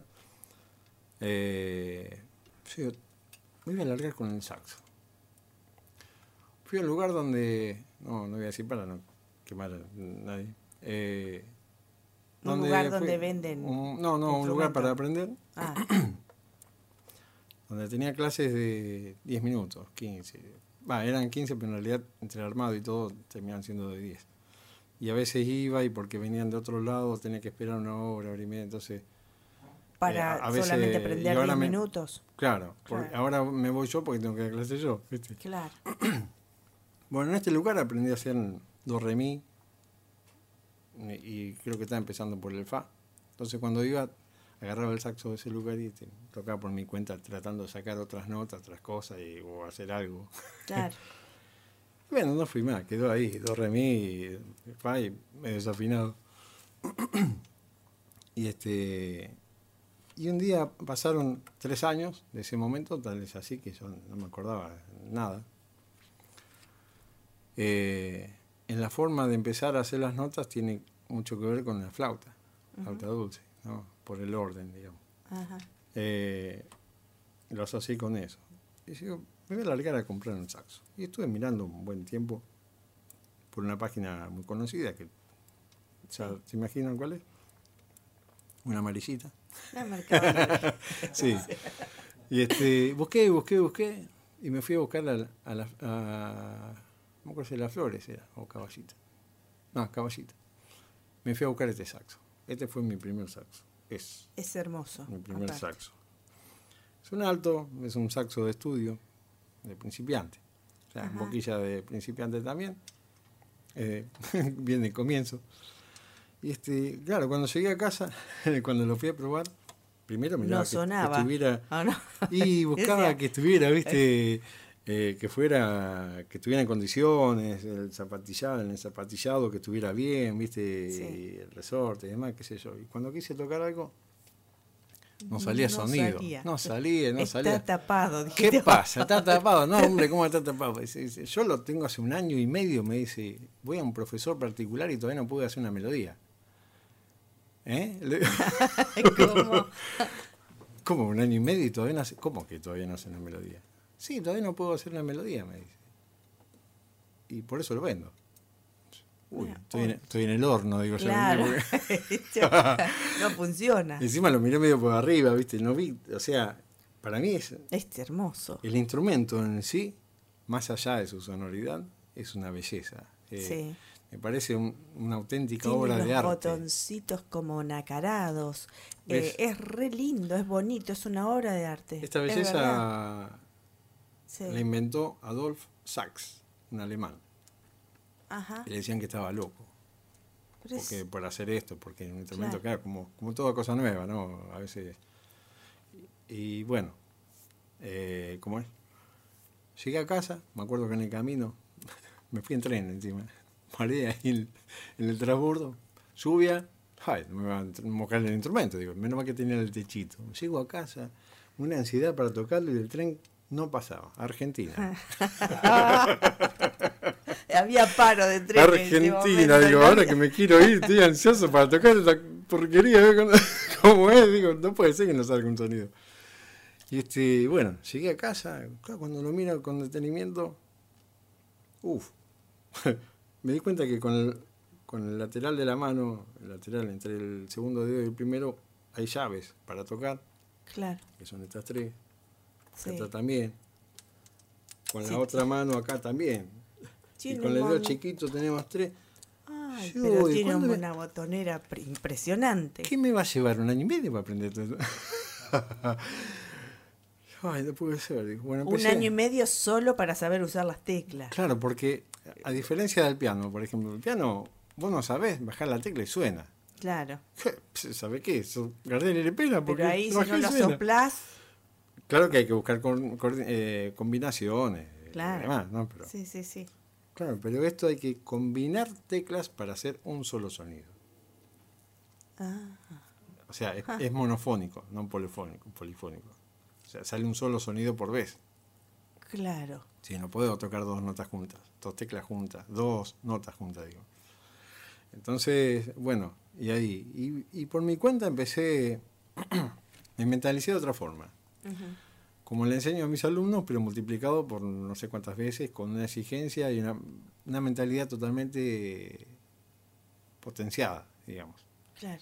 Eh, sí, me voy a alargar con el saxo. Fui a un lugar donde, no, no voy a decir para no quemar a nadie. Eh, Un lugar fui- donde venden un- no, no, un lugar instrumentos. para aprender, Ah, donde tenía clases de diez minutos, quince. Va, eran quince, pero en realidad entre el armado y todo terminaban siendo de diez. Y a veces iba y porque venían de otro lado tenía que esperar una hora, hora y media, entonces... para Eh, a veces- solamente y aprender ahora diez me- minutos. Claro, porque Claro. ahora me voy yo porque tengo que dar clase yo, ¿viste? Claro. Bueno, en este lugar aprendí a hacer do, re, mi, y creo que estaba empezando por el fa. Entonces cuando iba, agarraba el saxo de ese lugar y te, tocaba por mi cuenta tratando de sacar otras notas, otras cosas y, o hacer algo. Claro. Bueno, no fui más, quedó ahí, do, re, mi, fa y medio desafinado. y este y un día pasaron tres años de ese momento, tal vez así que yo no me acordaba nada. Eh, en la forma de empezar a hacer las notas tiene mucho que ver con la flauta, flauta dulce, ¿no? Por el orden, digamos. Ajá. Eh, lo asocié con eso. Y digo, me voy a largar a comprar un saxo. Y estuve mirando un buen tiempo por una página muy conocida, que ya se imaginan cuál es. Una amarillita. La Mercado Libre. Sí. Y este, busqué, busqué, busqué, y me fui a buscar a, a la... A, no me acuerdo si Las Flores era, o Caballita. No, Caballita. Me fui a buscar este saxo. Este fue mi primer saxo. Es Es hermoso. mi primer aparte. saxo. Es un alto, es un saxo de estudio, de principiante. O sea, Ajá. boquilla de principiante también. Eh, bien de comienzo. Y este, claro, cuando llegué a casa, cuando lo fui a probar, primero miraba No que, sonaba. que estuviera... Ah, no. Y buscaba Decía, que estuviera, viste, eh, que fuera, que estuviera en condiciones, el zapatillado, en el zapatillado que estuviera bien, viste, Sí. y el resorte y demás, qué sé yo. Y cuando quise tocar algo, no salía No sonido. salía. No salía, no Está salía. tapado. dijiste ¿Qué vos. pasa? ¿Está tapado? No, hombre, ¿cómo está tapado? Dice, dice, yo lo tengo hace un año y medio, me dice, voy a un profesor particular y todavía no pude hacer una melodía. ¿Eh? Le- ¿Cómo? ¿Cómo? ¿Un año y medio y todavía no hace? ¿Cómo que todavía no hace una melodía? Sí, todavía no puedo hacer una melodía, me dice. Y por eso lo vendo. Uy, Mira, estoy en, estoy en el horno, digo Claro. yo. porque- No funciona. Encima lo miré medio por arriba, ¿viste? No vi, o sea, para mí es Es hermoso. el instrumento en sí, más allá de su sonoridad, es una belleza. Eh, Sí. Me parece un- una auténtica Tiene obra los de arte. botoncitos como nacarados. ¿Ves? Eh, es re lindo, es bonito, es una obra de arte. Esta Es belleza verdad. Sí. la inventó Adolf Sachs, un alemán. Ajá. Y le decían que estaba loco. Pero es- Porque por hacer esto, porque es un instrumento, Claro. claro, como, como toda cosa nueva, ¿no? A veces. Y, y bueno, eh, ¿cómo es? Llegué a casa, me acuerdo que en el camino, me fui en tren encima, paré ahí en, en el transbordo, lluvia, ay, no me va a mojar el instrumento, digo, menos mal que tenía el techito. Llego a casa, una ansiedad para tocarlo y el tren no pasaba. Argentina. Había paro de tren. en ese Argentina, momento, digo, ¿no? ahora que me quiero ir, estoy ansioso para tocar esta porquería, ¿ves cómo- cómo es? Digo, no puede ser que no salga un sonido. Y este, bueno, llegué a casa, claro, cuando lo miro con detenimiento, uff, me di cuenta que con el, con el lateral de la mano, el lateral entre el segundo dedo y el primero, hay llaves para tocar, Claro. que son estas tres, Sí. esta también, con la Sí. otra mano acá también, y Tiene con el dedo mon- chiquito tenemos tres. Ay, Yo, pero ¿y tiene cuándo me- una botonera pre- impresionante. ¿Qué me va a llevar? ¿Un año y medio para aprender todo eso? Ay, no puede ser. Digo, bueno, Un empecé- año y medio solo para saber usar las teclas. Claro, porque a diferencia del piano, por ejemplo, el piano, vos no sabés bajar la tecla y suena. Claro. ¿Sabe qué? Eso, Gardel le pena porque Pero ahí si bajá no y lo suena. soplás, Claro que hay que buscar con- con- eh, combinaciones, Claro. demás, ¿no? Pero, Sí, sí, sí. claro, pero esto hay que combinar teclas para hacer un solo sonido. Ah, O sea, es, es monofónico, no polifónico, polifónico. O sea, sale un solo sonido por vez. claro. Sí, no puedo tocar dos notas juntas, dos teclas juntas, dos notas juntas, digo. Entonces, bueno, y ahí. Y, y por mi cuenta empecé, me mentalicé de otra forma. Ujú. Como le enseño a mis alumnos, pero multiplicado por no sé cuántas veces, con una exigencia y una, una mentalidad totalmente potenciada, digamos. Claro.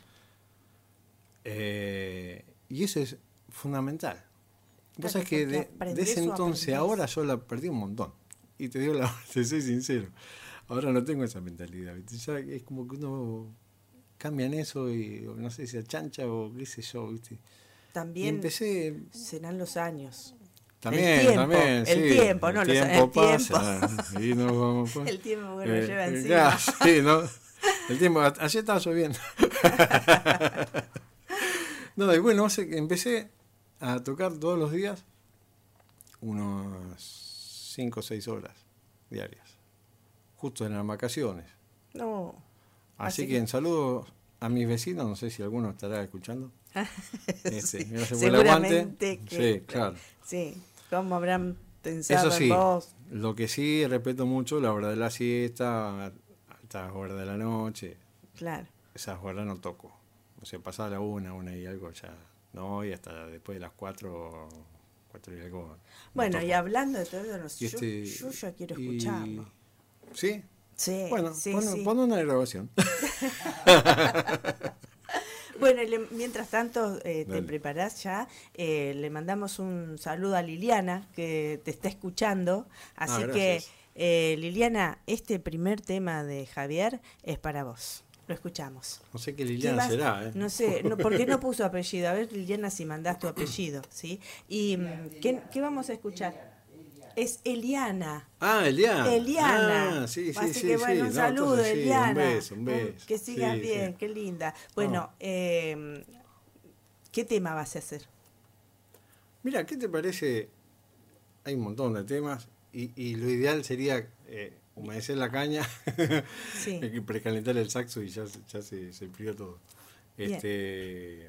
Eh, y eso es fundamental. Vos Claro, sabés que porque de, de aprendés ese o entonces a aprendés. ahora yo la perdí un montón. Y te digo la verdad, te soy sincero. Ahora no tengo esa mentalidad. ¿viste? Ya es como que uno cambia en eso y no sé si se achancha o qué sé yo. ¿viste? Y También empecé. serán los años. También, el tiempo, también. el sí, tiempo, no el los- el tiempo tiempo. pasa. Y nos vamos, pues. El tiempo que nos Eh, lleva eh, encima. claro, sí, ¿no? El tiempo, a- ayer estaba lloviendo. No, y bueno, o sea, que empecé a tocar todos los días unas cinco o seis horas diarias, justo en las vacaciones. No. Así, Así que que- en saludo a mis vecinos, no sé si alguno estará escuchando. Este, Sí, gracias por el aguante. seguramente que- Sí, claro. Sí, ¿cómo habrán pensado Eso sí, en vos? lo que sí respeto mucho, la hora de la siesta, altas horas de la noche, Claro. esas horas no toco. O sea, pasada la una, una y algo ya no, y hasta después de las cuatro, cuatro y algo. no Bueno, toco. y hablando de todo eso, Y yo, este- yo ya quiero y- escucharlo. ¿Sí? Sí, Bueno, sí, pon, sí. pon una grabación. Bueno, y le- mientras tanto eh, te Dale. preparás ya, eh, le mandamos un saludo a Liliana que te está escuchando. Así Ah, que, gracias. eh, Liliana, este primer tema de Javier es para vos. Lo escuchamos. No sé qué ¿Qué Liliana vas- será, ¿eh? No sé, no, ¿por qué no puso apellido? A ver, Liliana, si mandás tu apellido, ¿sí? ¿Y mm, ¿qué, qué vamos a escuchar? Es Eliana. Ah, Eliana. Eliana. Ah, sí, sí, Así sí. que bueno, sí. un No, saludo, entonces sí, Eliana. Un beso, un beso. Que sigas Sí, bien, sí. qué linda. Bueno, eh, ¿qué tema vas a hacer? Mira, ¿qué te parece? Hay un montón de temas y, y lo ideal sería eh, humedecer la caña, Sí. y precalentar el saxo y ya, se- ya se, se enfrió todo. Bien. Este,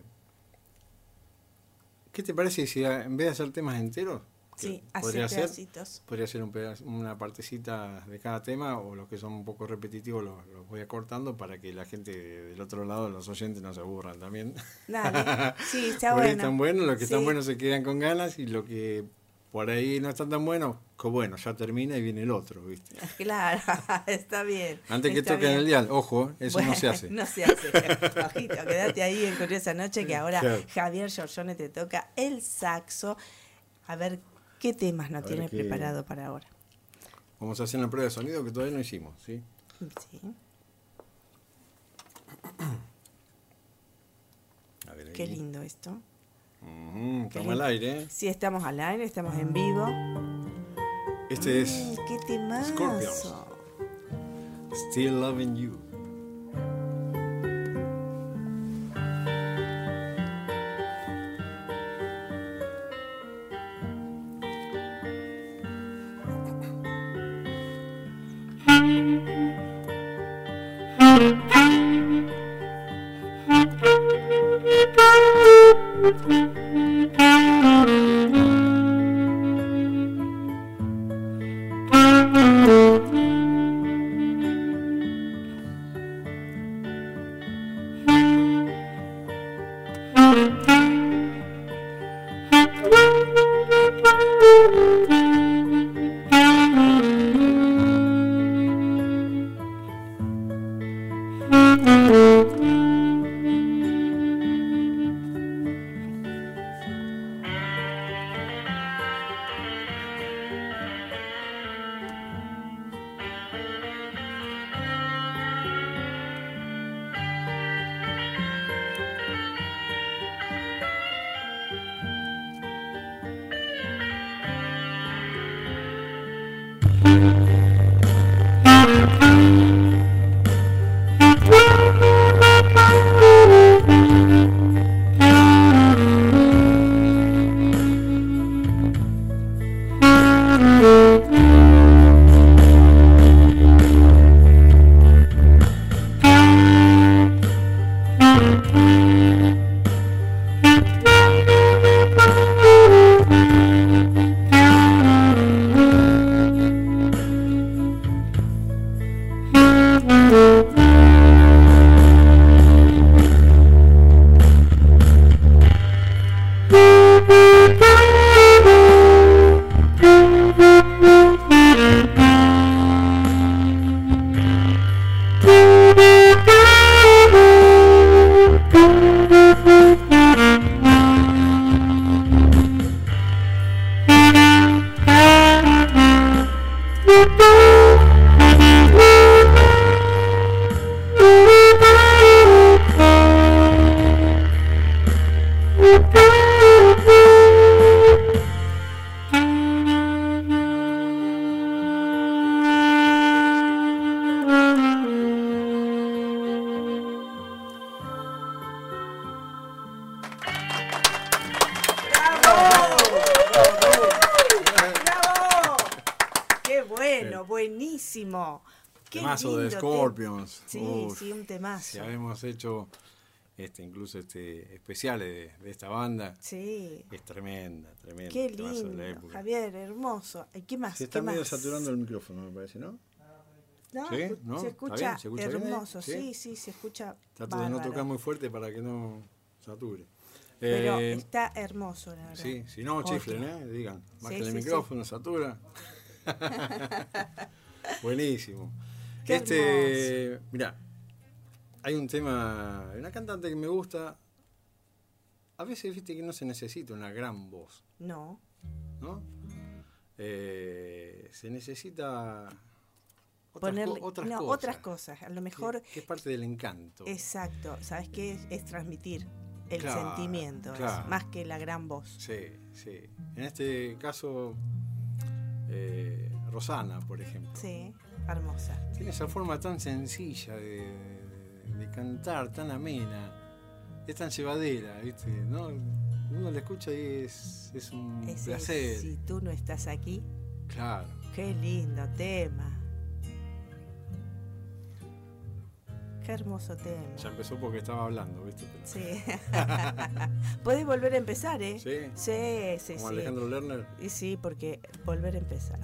¿Qué te parece si a- en vez de hacer temas enteros, Sí, que podría hacer ser, pedacitos. podría ser un pedazo- una partecita de cada tema o los que son un poco repetitivos los, los voy acortando para que la gente del otro lado, los oyentes, no se aburran también. Dale. Sí, está Porque bueno. están buenos, los que Sí. están buenos se quedan con ganas y los que por ahí no están tan buenos, que bueno, ya termina y viene el otro, ¿viste? Claro, está bien. Antes que está toquen bien. el dial, ojo, eso no se Bueno, hace. No se hace. Ojito, quédate ahí en Curiosa Noche que ahora Claro. Javier Giorgione te toca el saxo. A ver qué temas nos A ver tiene qué- preparado para ahora. Vamos a hacer una prueba de sonido que todavía no hicimos, ¿sí? Sí. A ver ahí. Qué lindo esto. Ujú, Qué estamos al lindo. aire. Sí, estamos al aire, estamos en vivo. Este es Mm, qué temazo. Scorpions. Still Loving You. Thank you. Buenísimo. Qué temazo de lindo Scorpions. Sí, Uf, sí, un temazo. Si habíamos hecho este, incluso este especiales de, de esta banda. Sí. Es tremenda, tremenda. Qué temazo de la lindo, época. Javier, hermoso. ¿Y qué más? Se está ¿Qué medio más? saturando el micrófono, me parece, ¿no? No, ¿Sí? escu- ¿No? se ¿Está escucha, bien? ¿Se escucha bien ahí? hermoso. ¿Sí? Sí, sí, se escucha. Trato de no bárbaro. tocar muy fuerte para que no sature. Pero Eh, está hermoso, la verdad. Sí, si no, Ótimo. chiflen, ¿eh? Digan, bajen Sí, el sí, micrófono, satura. Buenísimo. Qué Este, mirá, hay un tema, una cantante que me gusta. A veces viste que no se necesita una gran voz, No. ¿no? Eh, se necesita otras, Ponerle, co- otras no, cosas. otras cosas. A lo mejor. Que, que es parte del encanto. Exacto. ¿Sabes qué? Es, es transmitir el Claro, sentimiento. es claro. más que la gran voz. Sí, sí. En este caso, eh, Rosana, por ejemplo. Sí, hermosa. Tiene esa forma tan sencilla de, de cantar, tan amena, es tan llevadera, ¿viste? ¿No? Uno la escucha y es, es un Ese, placer. si tú no estás aquí, Claro. qué lindo tema. Qué hermoso tema. Ya empezó porque estaba hablando, ¿viste? Pero- Sí. Puedes volver a empezar, ¿eh? ¿Sí? Sí, sí, Como sí. Alejandro Lerner. Y sí, porque volver a empezar.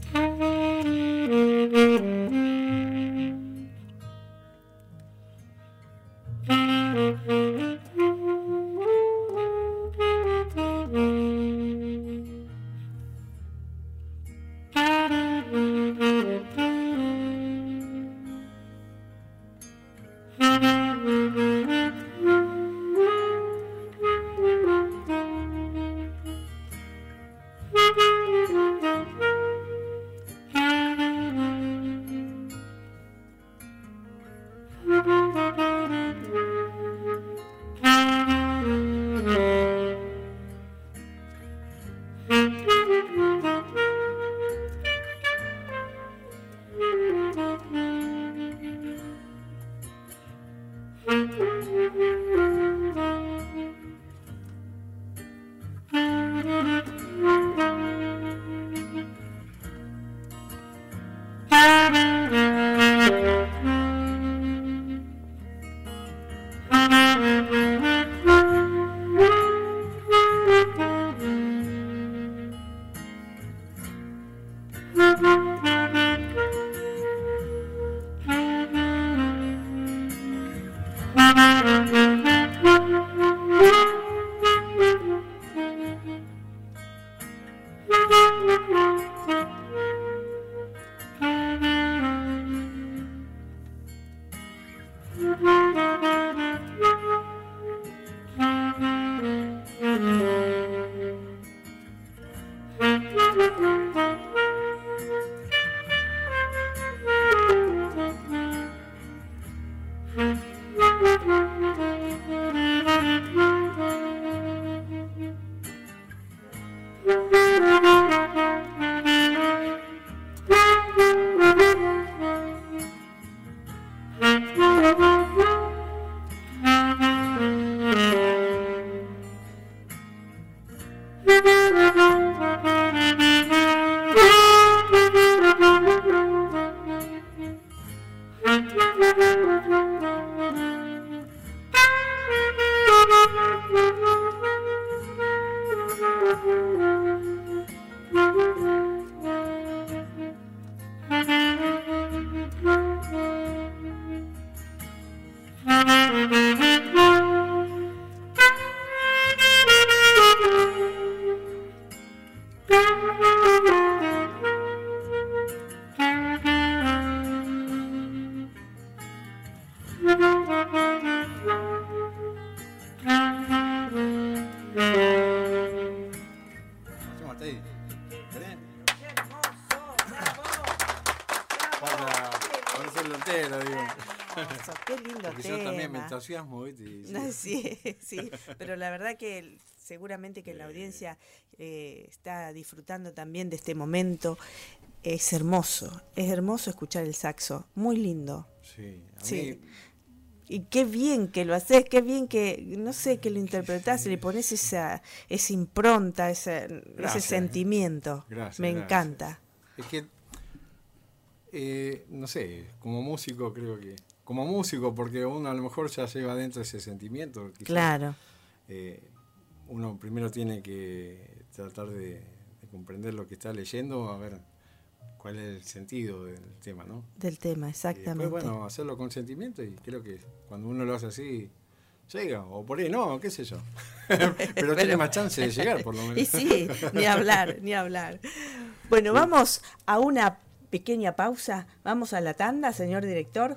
hermoso, qué lindo Porque tema. yo también me entusiasmo, ¿viste? Y, sí. No, sí, sí, pero la verdad que seguramente que la audiencia eh, está disfrutando también de este momento. Es hermoso, es hermoso escuchar el saxo, muy lindo. Sí, a Sí. mí... Y qué bien que lo haces, qué bien que, no sé, que lo interpretás, le pones esa, esa impronta, ese, Gracias, ese sentimiento. Gracias, Me gracias. encanta. Es que, eh, no sé, como músico creo que... Como músico, porque uno a lo mejor ya lleva dentro ese sentimiento. Quizás, Claro. eh, uno primero tiene que tratar de, de comprender lo que está leyendo, a ver cuál es el sentido del tema, ¿no? Del tema, exactamente. Y después, bueno, hacerlo con sentimiento, y creo que cuando uno lo hace así, llega, o por ahí no, qué sé yo. Pero tiene más chance de llegar, por lo menos. Y sí, ni hablar, ni hablar. Bueno, vamos a una pequeña pausa, vamos a la tanda, señor director.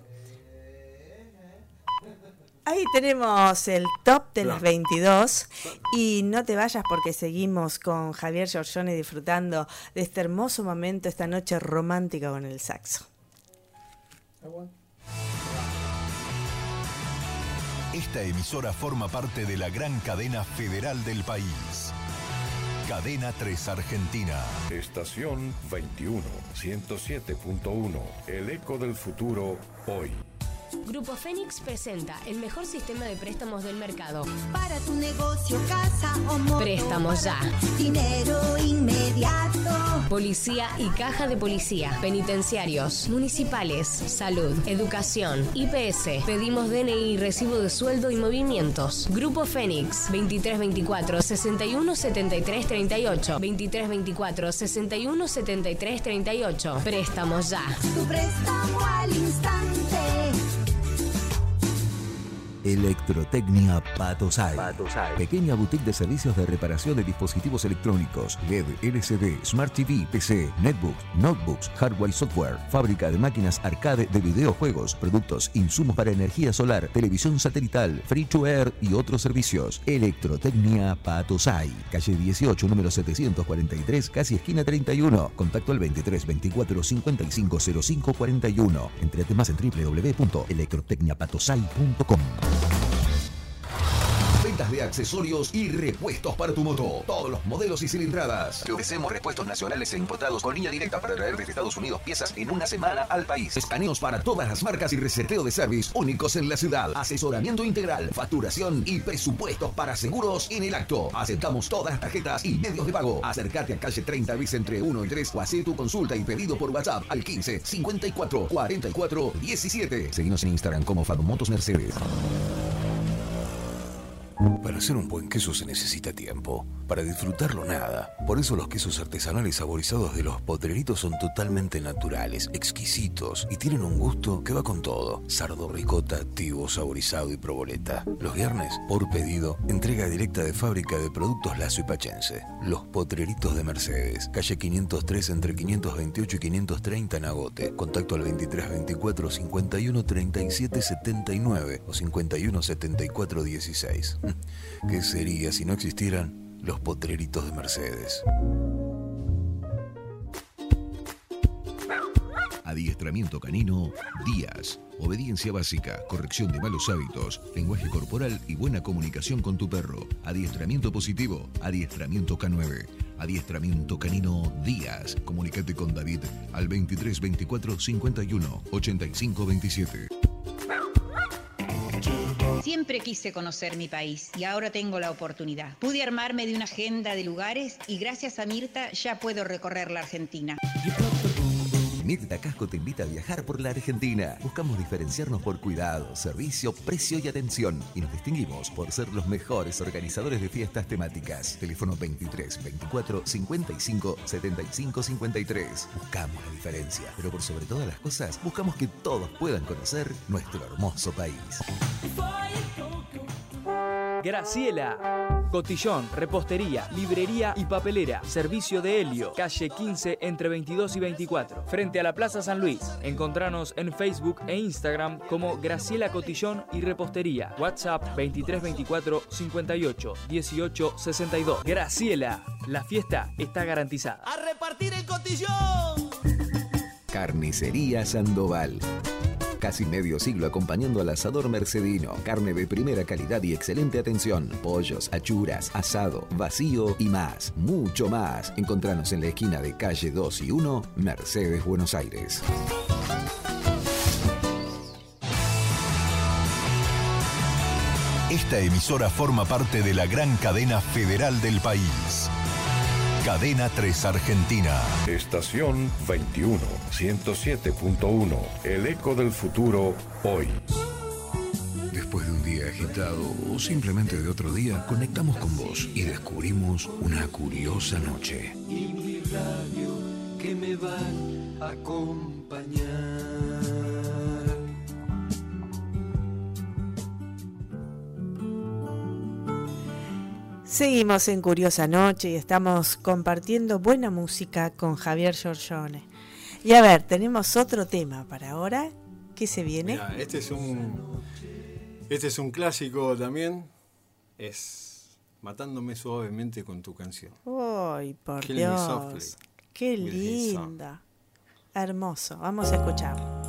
Ahí tenemos el top de las veintidós y no te vayas porque seguimos con Javier Giorgione disfrutando de este hermoso momento, esta noche romántica con el saxo. Esta emisora forma parte de la gran cadena federal del país. Cadena tres Argentina. Estación veintiuno, ciento siete punto uno. El eco del futuro hoy. Grupo Fénix presenta el mejor sistema de préstamos del mercado. Para tu negocio, casa o moto. Préstamos ya. Dinero inmediato. Policía y caja de policía. Penitenciarios, municipales, salud, educación, I P S. Pedimos D N I, recibo de sueldo y movimientos. Grupo Fénix, veintitrés veinticuatro, sesenta y uno setenta y tres treinta y ocho. veintitrés veinticuatro, sesenta y uno setenta y tres treinta y ocho. Préstamos ya. Tu préstamo al instante. Electrotecnia Patosai. Pequeña boutique de servicios de reparación de dispositivos electrónicos, L E D, L C D, Smart T V, P C, netbooks, notebooks, hardware y software, fábrica de máquinas arcade de videojuegos, productos, insumos para energía solar, televisión satelital, free to air y otros servicios. Electrotecnia Patosai, calle dieciocho, número setecientos cuarenta y tres, casi esquina treinta y uno. Contacto al veintitrés veinticuatro cincuenta y cinco cero cinco cuarenta y uno. Entrate más en doble u doble u doble u punto electrotecniapatosai punto com. Ventas de accesorios y repuestos para tu moto. Todos los modelos y cilindradas. Te ofrecemos repuestos nacionales e importados con línea directa para traer desde Estados Unidos piezas en una semana al país. Escaneos para todas las marcas y reseteo de service únicos en la ciudad. Asesoramiento integral, facturación y presupuestos para seguros en el acto. Aceptamos todas las tarjetas y medios de pago. Acércate a calle treinta bis entre uno y tres o hacé tu consulta y pedido por WhatsApp al quince cincuenta y cuatro cuarenta y cuatro diecisiete. Seguinos en Instagram como Fadomotos Mercedes. Para hacer un buen queso se necesita tiempo. Para disfrutarlo nada. Por eso los quesos artesanales saborizados de Los Potreritos son totalmente naturales, exquisitos y tienen un gusto que va con todo. Sardo, ricota, tivo, saborizado y proboleta. Los viernes, por pedido, entrega directa de fábrica de productos Lazo y Pachense. Los Potreritos de Mercedes. Calle quinientos tres entre quinientos veintiocho y quinientos treinta en Agote. Contacto al veintitrés veinticuatro cincuenta y uno treinta y siete setenta y nueve o cincuenta y uno setenta y cuatro dieciséis. ¿Qué sería si no existieran los Potreritos de Mercedes? Adiestramiento canino Díaz. Obediencia básica, corrección de malos hábitos, lenguaje corporal y buena comunicación con tu perro. Adiestramiento positivo, adiestramiento K nueve. Adiestramiento canino Díaz. Comunícate con David al veintitrés veinticuatro cincuenta y uno ochenta y cinco veintisiete. Siempre quise conocer mi país y ahora tengo la oportunidad. Pude armarme de una agenda de lugares y gracias a Mirta ya puedo recorrer la Argentina. Mirta Casco te invita a viajar por la Argentina. Buscamos diferenciarnos por cuidado, servicio, precio y atención. Y nos distinguimos por ser los mejores organizadores de fiestas temáticas. Teléfono veintitrés veinticuatro cincuenta y cinco setenta y cinco cincuenta y tres. Buscamos la diferencia, pero por sobre todas las cosas, buscamos que todos puedan conocer nuestro hermoso país. Graciela. Cotillón, repostería, librería y papelera. Servicio de helio. Calle quince entre veintidós y veinticuatro. Frente a la Plaza San Luis. Encontranos en Facebook e Instagram como Graciela Cotillón y Repostería. WhatsApp veintitrés veinticuatro cincuenta y ocho dieciocho sesenta y dos. Graciela. La fiesta está garantizada. ¡A repartir el cotillón! Carnicería Sandoval. Casi medio siglo acompañando al asador mercedino. Carne de primera calidad y excelente atención. Pollos, achuras, asado, vacío y más. Mucho más. Encontranos en la esquina de calle dos y uno, Mercedes, Buenos Aires. Esta emisora forma parte de la gran cadena federal del país. Cadena tres Argentina. Estación veintiuno, ciento siete punto uno. El eco del futuro hoy. Después de un día agitado o simplemente de otro día, conectamos con vos y descubrimos una curiosa noche. Y mi radio que me va a acompañar. Seguimos en Curiosa Noche y estamos compartiendo buena música con Javier Giorgione. Y a ver, tenemos otro tema para ahora. ¿Qué se viene? Mirá, este es un este es un clásico también. Es Matándome suavemente con tu canción. ¡Ay, por Kill Me Softly Dios! ¡Qué with his song. linda! Hermoso. Vamos a escucharlo.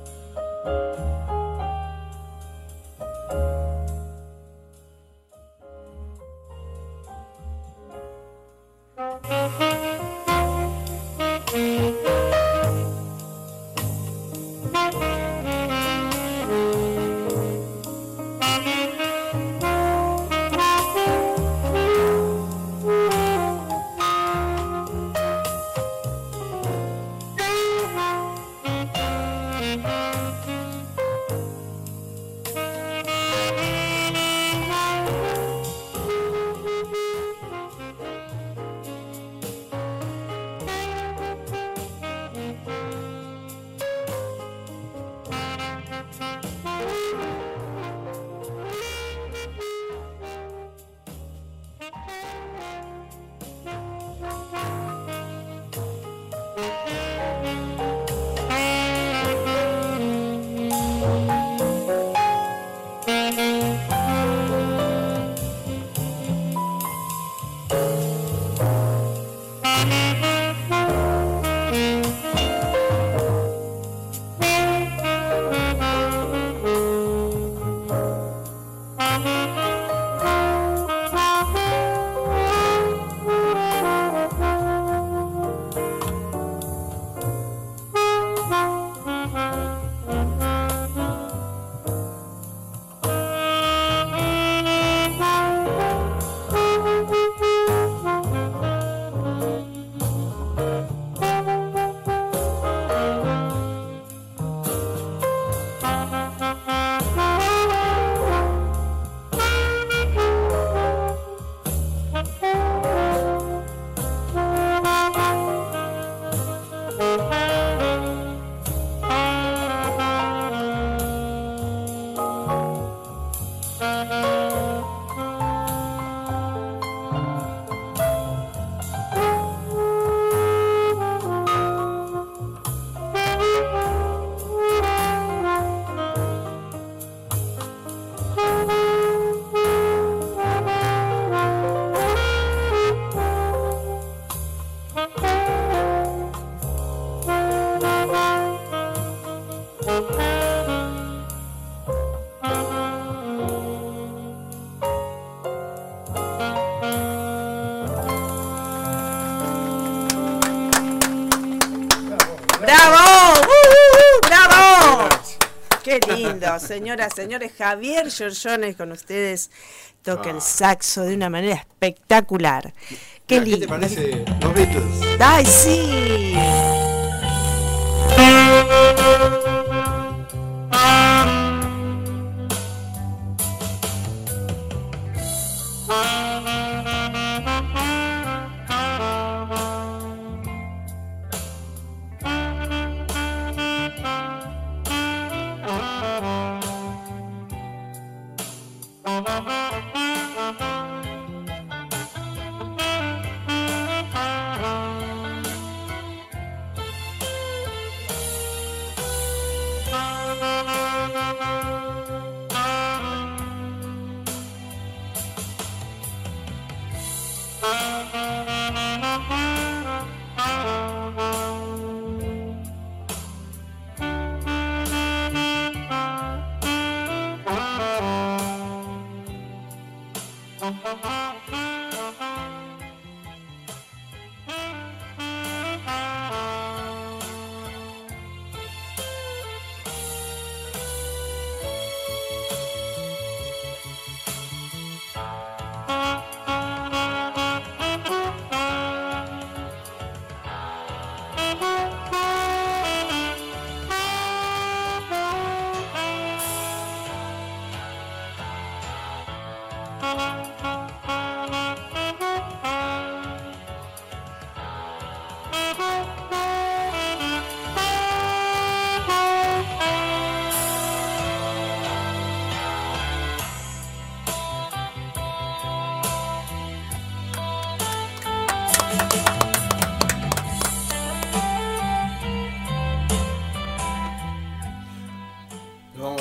Señoras, señores, Javier Giorgione con ustedes toca ah. el saxo de una manera espectacular. Qué lindo. ¿Qué te parece los Beatles? ¡Ay, sí!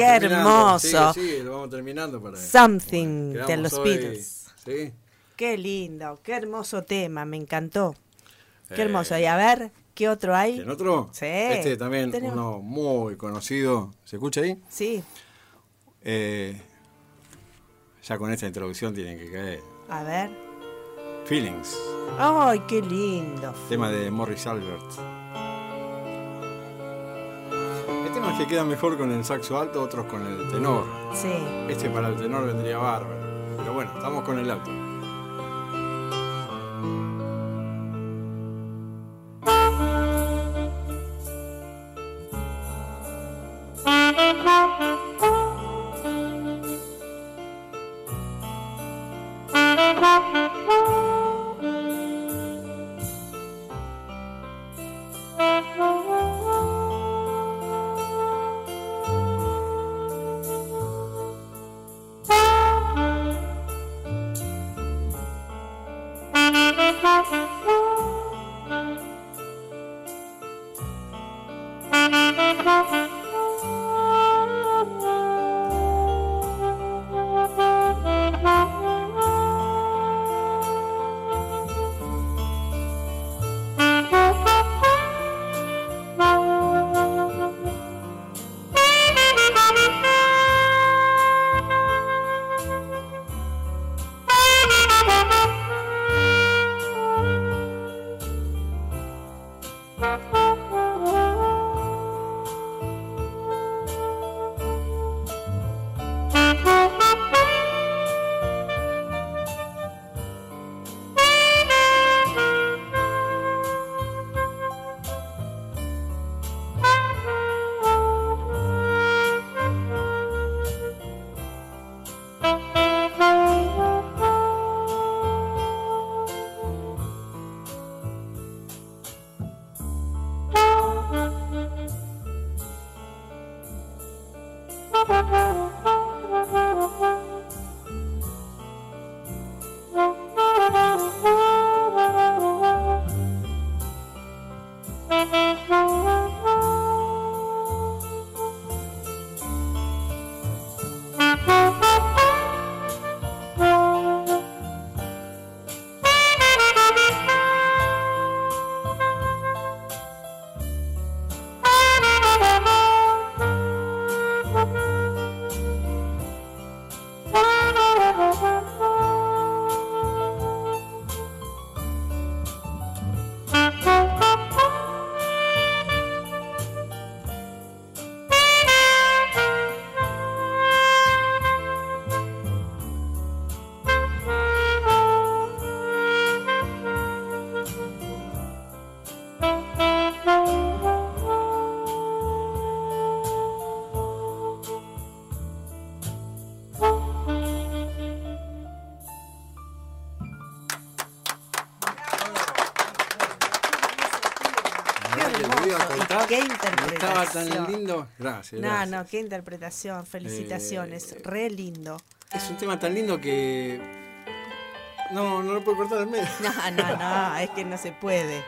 hermoso. Sí, sí, lo vamos terminando para Something bueno, de los hoy, Beatles. Sí. Qué lindo, qué hermoso tema, me encantó. Qué Eh, hermoso. Y a ver, ¿qué otro hay? ¿En otro? Sí. Este también, Tenemos- uno muy conocido. ¿Se escucha ahí? Sí. Eh, ya con esta introducción tienen que caer. A ver. Feelings, Ay, qué lindo. tema de Morris Albert. Hay temas que quedan mejor con el saxo alto, otros con el tenor. Sí. Este para el tenor vendría bárbaro. Pero bueno, estamos con el alto. Qué Estaba tan interpretación. lindo. Gracias. No, gracias. no, qué interpretación. Felicitaciones. Eh, Re lindo. Es un tema tan lindo que. No, no lo puedo cortar en medio. No, no, no, es que no se puede.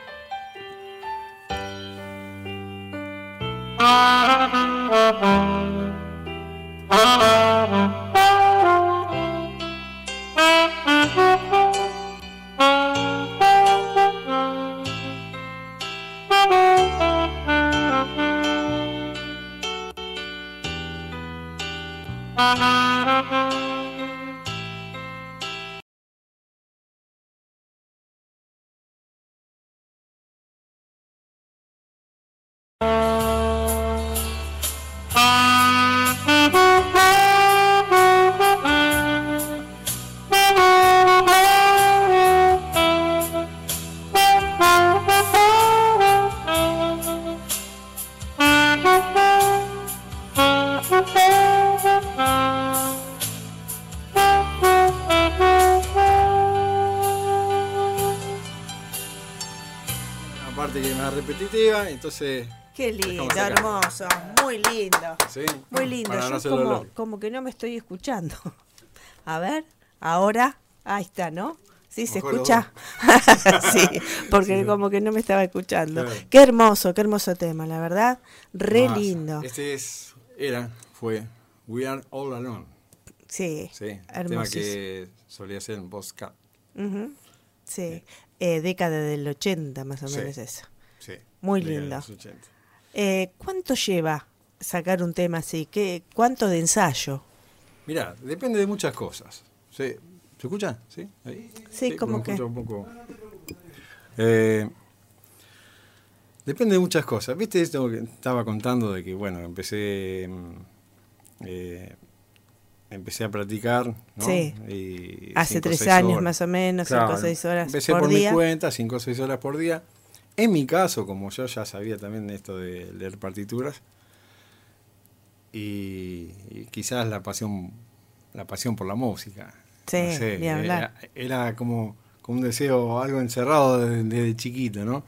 Aparte que es más repetitiva, entonces. Qué lindo, dejamos acá. hermoso, muy lindo. Sí, Muy lindo. para no Yo hacerlo como, largo. como que no me estoy escuchando. A ver, ahora, ahí está, ¿no? Sí, se Mejor los escucha. Sí, porque como que no me estaba escuchando. Claro. Qué hermoso, qué hermoso tema, la verdad. Re Masa. lindo. Este es, era, fue We Are All Alone. Sí, Sí, hermosísimo. tema que solía ser en Boss Cat. Uh-huh. Sí, eh, década del ochenta más o Sí, menos eso. sí, Muy década de lindo. los ochenta. Eh, ¿Cuánto lleva sacar un tema así? ¿Qué, ¿Cuánto de ensayo? Mirá, depende de muchas cosas. ¿Sí? ¿Se escucha? ¿Sí? Ahí. Sí, como me que- escucha un poco. Eh, depende de muchas cosas. ¿Viste esto que estaba contando de que, bueno, empecé mm, eh, empecé a practicar, ¿no? Sí. Y Hace cinco, tres seis años horas. más o menos, cinco o seis horas Empecé por por, día. mi cuenta, cinco o seis horas por día. En mi caso, como yo ya sabía también esto de leer partituras, y, y quizás la pasión la pasión por la música. Sí, No sé, ni hablar. Era, era como, como un deseo, algo encerrado desde, desde chiquito, ¿no?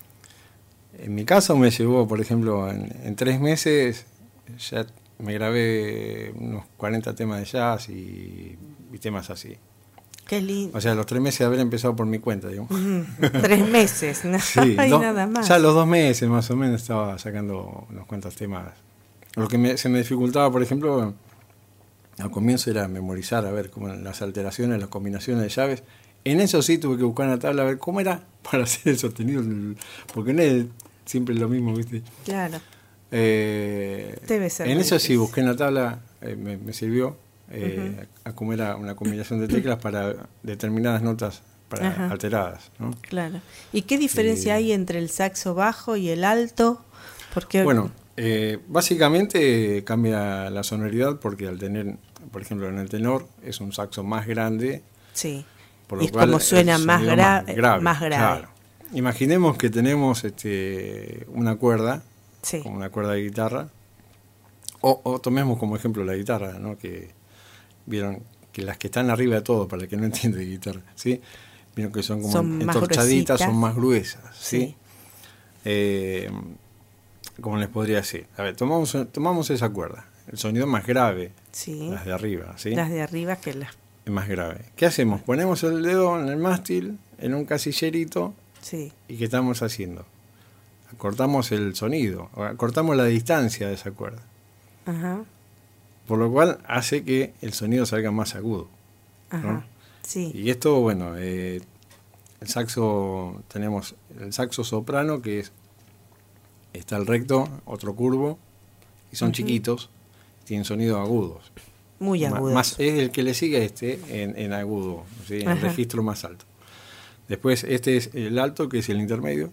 En mi caso me llevó, por ejemplo, en, en tres meses ya me grabé unos cuarenta temas de jazz y, y temas así. Qué lindo. O sea, los tres meses de haber empezado por mi cuenta, digamos. Ujú. Tres meses, no Sí, hay dos- nada más. Ya a los dos meses más o menos estaba sacando unos cuantos temas. Lo que me- se me dificultaba, por ejemplo, al comienzo era memorizar, a ver cómo las alteraciones, las combinaciones de llaves. En eso sí tuve que buscar en la tabla a ver cómo era para hacer el sostenido, el- porque no es siempre lo mismo, ¿viste? Claro. Eh, Debe ser en muy eso sí difícil. busqué en la tabla, eh, me, me sirvió eh, Ujú. a cómo era una combinación de teclas para determinadas notas para Ajá. alteradas, ¿no? Claro. ¿Y qué diferencia Eh, hay entre el saxo bajo y el alto? Porque Bueno, eh, básicamente cambia la sonoridad porque al tener, por ejemplo, en el tenor es un saxo más grande. sí. Por Y lo es cual como el suena más, sonido gra- grave. más grave. Claro. Imaginemos que tenemos este, una cuerda, Sí. como una cuerda de guitarra, o, o tomemos como ejemplo la guitarra, ¿no? Que vieron que las que están arriba de todo, para el que no entiende de guitarra, ¿sí? Vieron que son como Son más entorchaditas, gruesitas. son más gruesas, ¿sí? Sí. Eh, ¿Cómo les podría decir? A ver, tomamos, tomamos esa cuerda, el sonido más grave, Sí. las de arriba, ¿sí? Las de arriba que las... Es más grave. ¿Qué hacemos? Ponemos el dedo en el mástil, en un casillerito, Sí. ¿y qué estamos haciendo? Cortamos el sonido, o cortamos la distancia de esa cuerda, Ajá. por lo cual hace que el sonido salga más agudo. Ajá. ¿no? Sí. Y esto, bueno, eh, el saxo, tenemos el saxo soprano, que es, está el recto, otro curvo, y son Ujú. chiquitos, tienen sonidos agudos. Muy Ma- agudos. Más, es el que le sigue a este en, en agudo, ¿sí? En el Ajá. registro más alto. Después este es el alto, que es el intermedio.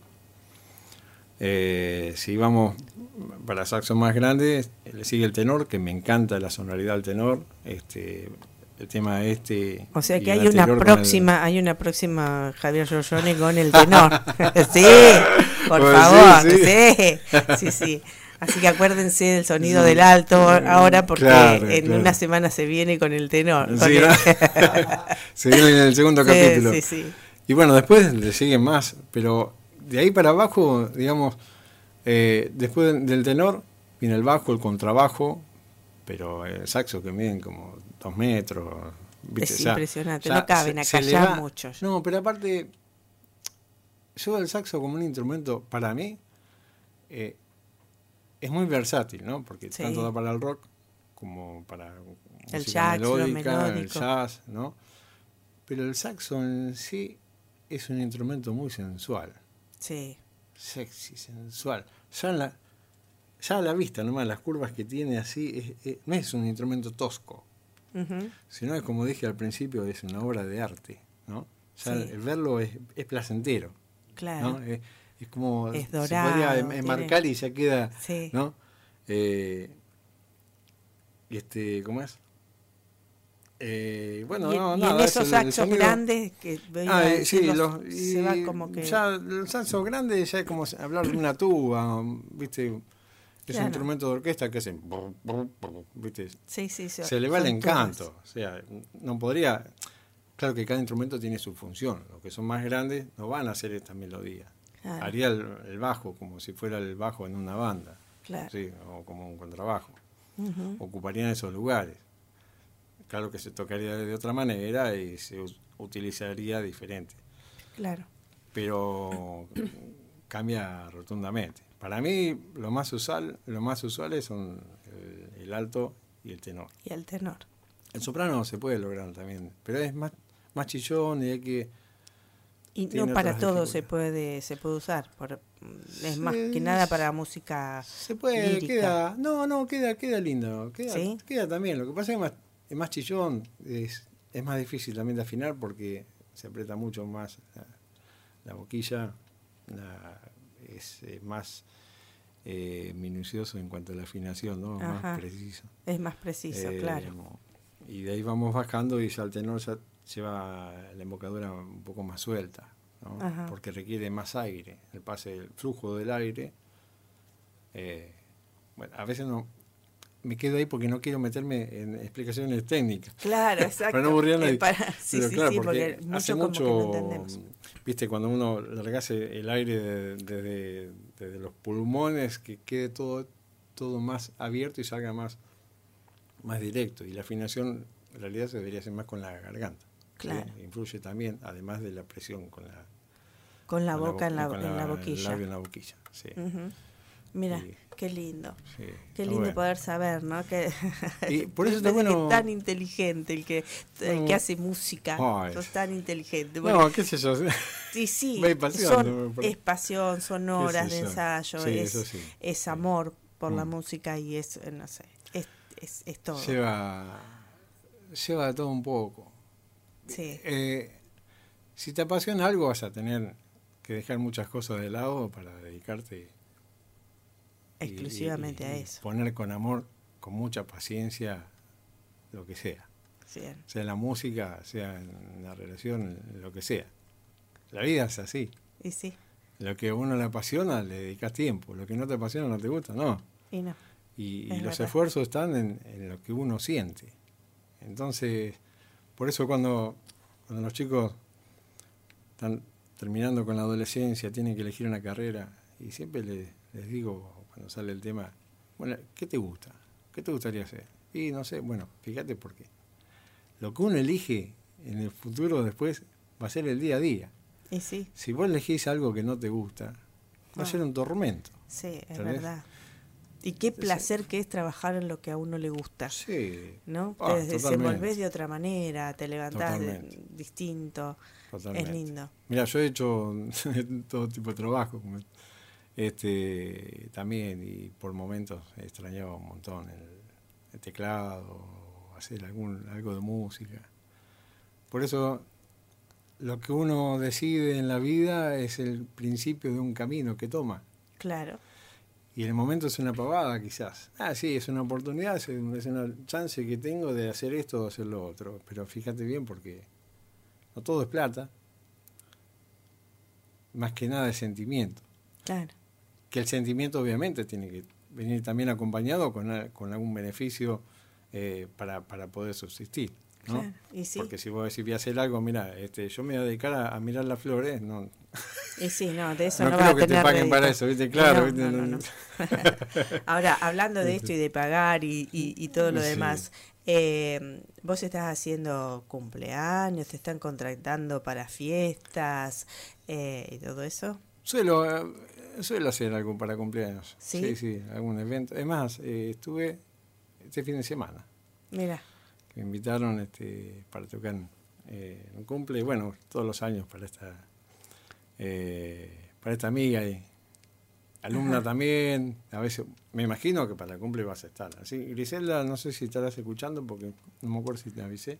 Eh, si vamos para saxo más grande, le sigue el tenor, que me encanta la sonoridad del tenor. Este, el tema este. O sea y que el hay una anterior con próxima, hay una próxima Javier Giorgione con el tenor. Sí, por Pues favor, sí, sí. sí. sí, sí. Así que acuérdense del sonido Sí. del alto ahora porque Claro, en claro. una semana se viene con el tenor. el- con sí, el- ¿no? Se viene en el segundo Sí, capítulo. sí, sí. Y bueno, después le siguen más, pero de ahí para abajo, digamos, eh, después del tenor viene el bajo, el contrabajo, pero el saxo que miden como dos metros. ¿viste? Es O sea, impresionante, ya no caben se- acá se le ya va- muchos. No, pero aparte, yo veo el saxo como un instrumento, para mí, eh, es muy versátil, ¿no? Porque Sí. tanto da para el rock como para El música jazz, lo melódica, el melódico. jazz, ¿no? Pero el saxo en sí es un instrumento muy sensual, Sí. sexy, sensual. Ya, en la, ya a la vista, nomás, las curvas que tiene así, es- es- no es un instrumento tosco, Ujú. sino es, como dije al principio, es una obra de arte, ¿no? Ya Sí. el verlo es, es placentero, Claro. ¿no? Es, es como Es se dorado, podría em- tiene- enmarcar y ya queda, Sí. ¿no? Eh, y este, ¿cómo es? Eh, bueno, y, no, y nada, en eso, esos el saxos sonido- grandes que veía Ah, eh, decir, sí, los- los- se va y como que ya el saxo grande ya es como hablar de una tuba, ¿viste? Es Claro. un instrumento de orquesta que hacen, ¿viste? Sí, sí, sí, Se le va el son encanto, tubas. o sea, no podría, claro que cada instrumento tiene su función, los que son más grandes no van a hacer esta melodía. Claro. Haría el, el bajo como si fuera el bajo en una banda, Claro. ¿sí? O como un contrabajo. Ujú. Ocuparían esos lugares. Claro que se tocaría de otra manera y se u- utilizaría diferente, Claro. pero cambia rotundamente. Para mí lo más usual, lo más usuales son el, el alto y el tenor. Y el tenor. El soprano se puede lograr también, pero es más, más chillón y hay que... Y no para todo se puede se puede usar, por, es más que nada para música se puede, lírica. queda, no, no, queda, queda lindo, queda, ¿Sí? queda también. Lo que pasa es que más, es más chillón, es, es más difícil también de afinar porque se aprieta mucho más la, la boquilla, la, es eh, más eh, minucioso en cuanto a la afinación, ¿no? Ajá. Más preciso. Es más preciso, Eh, claro. Y de ahí vamos bajando y ya el tenor ya lleva la embocadura un poco más suelta, ¿no? Porque requiere más aire, el pase, el flujo del aire. Eh, bueno, a veces no me quedo ahí porque no quiero meterme en explicaciones técnicas. Claro, exacto. Para no aburrir a nadie. Eh, para, sí, Pero sí, claro, sí, porque, porque mucho hace como mucho, que no entendemos. viste, cuando uno largase el aire desde de, de, de, de los pulmones, que quede todo, todo más abierto y salga más, más directo. Y la afinación en realidad se debería hacer más con la garganta. Claro. ¿Sí? Influye también, además de la presión con la, con la con boca la, en, la, con en la el boquilla. labio en la boquilla, sí. Uh-huh. Mira, Sí. qué lindo. Sí, Qué está lindo bueno. poder saber, ¿no? Que Y por eso está parece que bueno- es tan inteligente el que, el No. que hace música. Ay. Sos tan inteligente. No, porque- qué sé yo. Sí, sí. Me hay pasión, son- ¿no? Por- es pasión, son Qué horas sé de yo. ensayo, Sí, es, eso sí. es amor por la Mm. música y es, eh, no sé, es, es, es todo. Lleva, lleva de todo un poco. Sí. Eh, si te apasiona algo vas a tener que dejar muchas cosas de lado para dedicarte y- Exclusivamente y- y a eso. poner con amor, con mucha paciencia, lo que sea. Bien. Sea en la música, sea en la relación, en lo que sea. La vida es así. Y sí, Lo que a uno le apasiona, le dedicas tiempo. Lo que no te apasiona, no te gusta, no. y no. Y, y Es los verdad. esfuerzos están en, en lo que uno siente. Entonces, por eso cuando, cuando los chicos están terminando con la adolescencia, tienen que elegir una carrera, y siempre les, les digo, cuando sale el tema, bueno, ¿qué te gusta? ¿Qué te gustaría hacer? Y no sé, bueno, fíjate por qué. Lo que uno elige en el futuro después va a ser el día a día. Y sí, Si vos elegís algo que no te gusta, va a Ah. ser un tormento. sí, es ¿Entendés? verdad. Y qué placer que es trabajar en lo que a uno le gusta. Sí. ¿No? Ah, Te desenvolvés totalmente. de otra manera, te levantás de- Totalmente. distinto. Totalmente. Es lindo. Mira, yo he hecho todo tipo de trabajo, como este también, y por momentos extrañaba un montón el, el teclado, hacer algún algo de música. Por eso lo que uno decide en la vida es el principio de un camino que toma. Claro. Y en el momento es una pavada, quizás. Ah, sí, es una oportunidad, es un- es una chance que tengo de hacer esto o hacer lo otro. Pero fíjate bien, porque no todo es plata. Más que nada es sentimiento. Claro. Que el sentimiento obviamente tiene que venir también acompañado con, a- con algún beneficio eh, para, para poder subsistir, ¿no? Claro, y sí. Porque si vos decís voy a hacer algo, mira, este, yo me voy a dedicar a, a mirar las flores, no, Y sí, no, de eso no no, creo va a que te tener paguen rédito. para eso, ¿viste? Claro, No, ¿viste? no, no, no. Ahora, hablando de esto y de pagar y, y, y todo lo Sí. demás, eh, vos estás haciendo cumpleaños, te están contratando para fiestas eh, y todo eso. Suelo, eh, suelo hacer algo para cumpleaños. ¿Sí? Sí, sí, algún evento. Es más, eh, estuve este fin de semana. Mira, Que me invitaron este, para tocar eh, un cumple, y bueno, todos los años para esta eh, para esta amiga y alumna Ajá. también. A veces, me imagino que para el cumple vas a estar. Así, Griselda, no sé si estarás escuchando porque no me acuerdo si te avisé.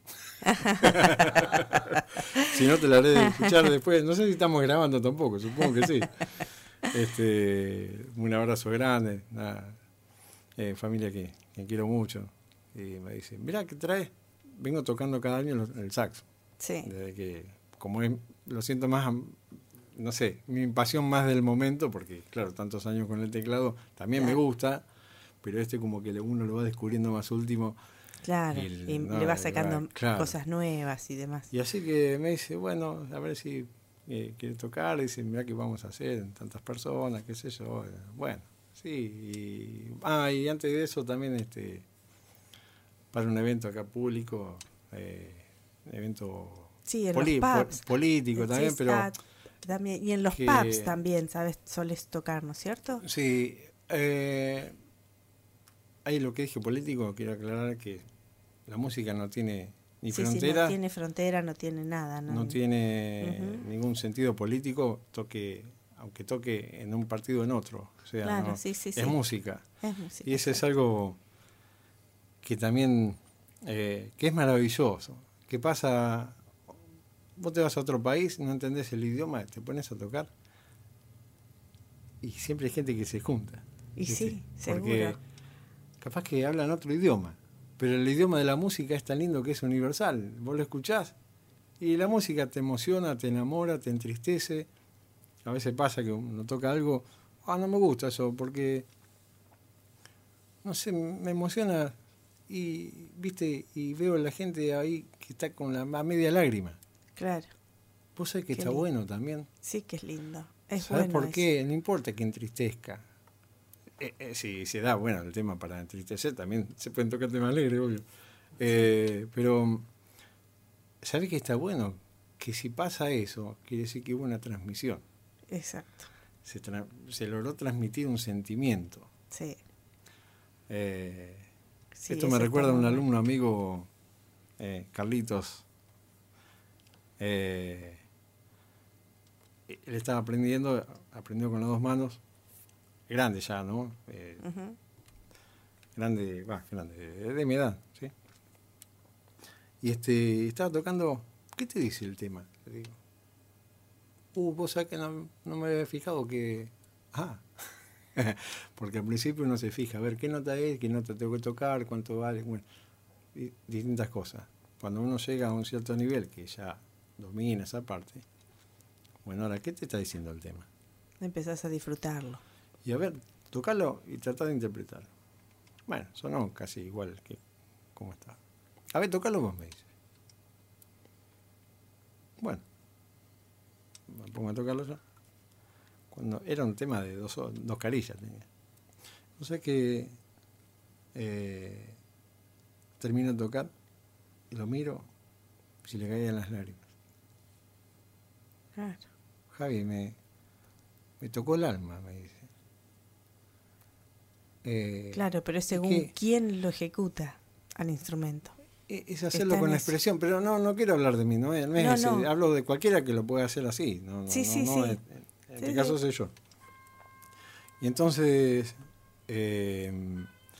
Si no, te la haré de escuchar después. No sé si estamos grabando tampoco, supongo que sí. Este, un abrazo grande, nada, eh, familia que, que quiero mucho. Y me dice, mira, ¿qué traes? Vengo tocando cada año los- el saxo. sí, Desde que, como es, lo siento más, am- no sé, mi pasión más del momento, porque claro, tantos años con el teclado, también Claro. me gusta, pero este como que uno lo va descubriendo más último. claro. Y Y, el- no, le vas y sacando va- claro. cosas nuevas y demás. Y así que me dice, bueno, a ver si eh, quiere tocar, dice, mira qué vamos a hacer en tantas personas, qué sé yo. Bueno, sí. Y, ah, y antes de eso también este para un evento acá público, eh, evento Sí, en poli- los po- pubs. político Sí, también, pero ah, también, y en los que- pubs también, ¿sabes? Soles tocar, ¿no es cierto? sí, eh, hay lo que dije político, quiero aclarar que la música no tiene ni sí, frontera. Sí, no tiene frontera, no tiene nada. No, no tiene uh-huh. ningún sentido político, toque aunque toque en un partido o en otro. O sea, claro, no, sí, sí, es, sí. música. es música. Y eso es algo que también, eh, que es maravilloso. Que pasa, vos te vas a otro país, no entendés el idioma, te pones a tocar y siempre hay gente que se junta. Y ¿viste? Sí, porque seguro. Capaz que hablan otro idioma, pero el idioma de la música es tan lindo que es universal. Vos lo escuchás y la música te emociona, te enamora, te entristece. A veces pasa que uno toca algo, ah, no me gusta eso, porque, no sé, me emociona y, viste, y veo a la gente ahí que está con la a media lágrima. Claro. Vos sabés que qué está lindo. Bueno también. Sí, que es lindo. Es ¿Sabés bueno por eso. qué? No importa que entristezca. Eh, eh, si se da, bueno, el tema para entristecer, también se pueden tocar temas alegres, obvio. Eh, pero, ¿sabés que está bueno? Que si pasa eso, quiere decir que hubo una transmisión. Exacto. Se, tra- se logró transmitir un sentimiento. Sí. Eh, sí esto me recuerda a un bueno. alumno amigo, eh, Carlitos. Eh, él estaba aprendiendo, aprendió con las dos manos, grande ya, ¿no? Eh, uh-huh. Grande, va, grande, de, de mi edad, ¿sí? Y este, estaba tocando, ¿qué te dice el tema? Le digo. Uh, vos sabés que no, no me había fijado que... Ah, porque al principio uno se fija, a ver, ¿qué nota es? ¿Qué nota tengo que tocar? ¿Cuánto vale? Bueno, y distintas cosas. Cuando uno llega a un cierto nivel, que ya domina esa parte, bueno, ahora, ¿qué te está diciendo el tema? Empezás a disfrutarlo. Y a ver, tocarlo y tratar de interpretarlo. Bueno, sonó casi igual que como está. A ver, tocalo vos, me dice. Bueno. Me pongo a tocarlo yo. Cuando era un tema de dos, dos carillas tenía. O sea que eh, termino de tocar y lo miro y se le caían las lágrimas. Claro. Javi, me, me tocó el alma, me dice. Eh, claro, pero es según que, quién lo ejecuta al instrumento. Es hacerlo con la expresión, pero no no quiero hablar de mí, no es, no es no, ese, no. hablo de cualquiera que lo pueda hacer así, no, no, sí, no, sí, no, sí. En, en sí, este sí. caso soy yo. Y entonces, eh,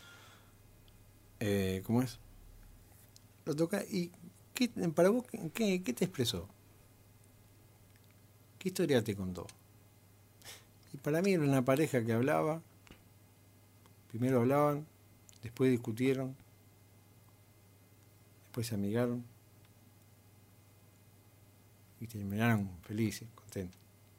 eh, ¿cómo es? Lo toca y ¿qué, para vos qué, qué te expresó? ¿Qué historia te contó? Y para mí era una pareja que hablaba, primero hablaban, después discutieron, después se amigaron y terminaron felices, contentos.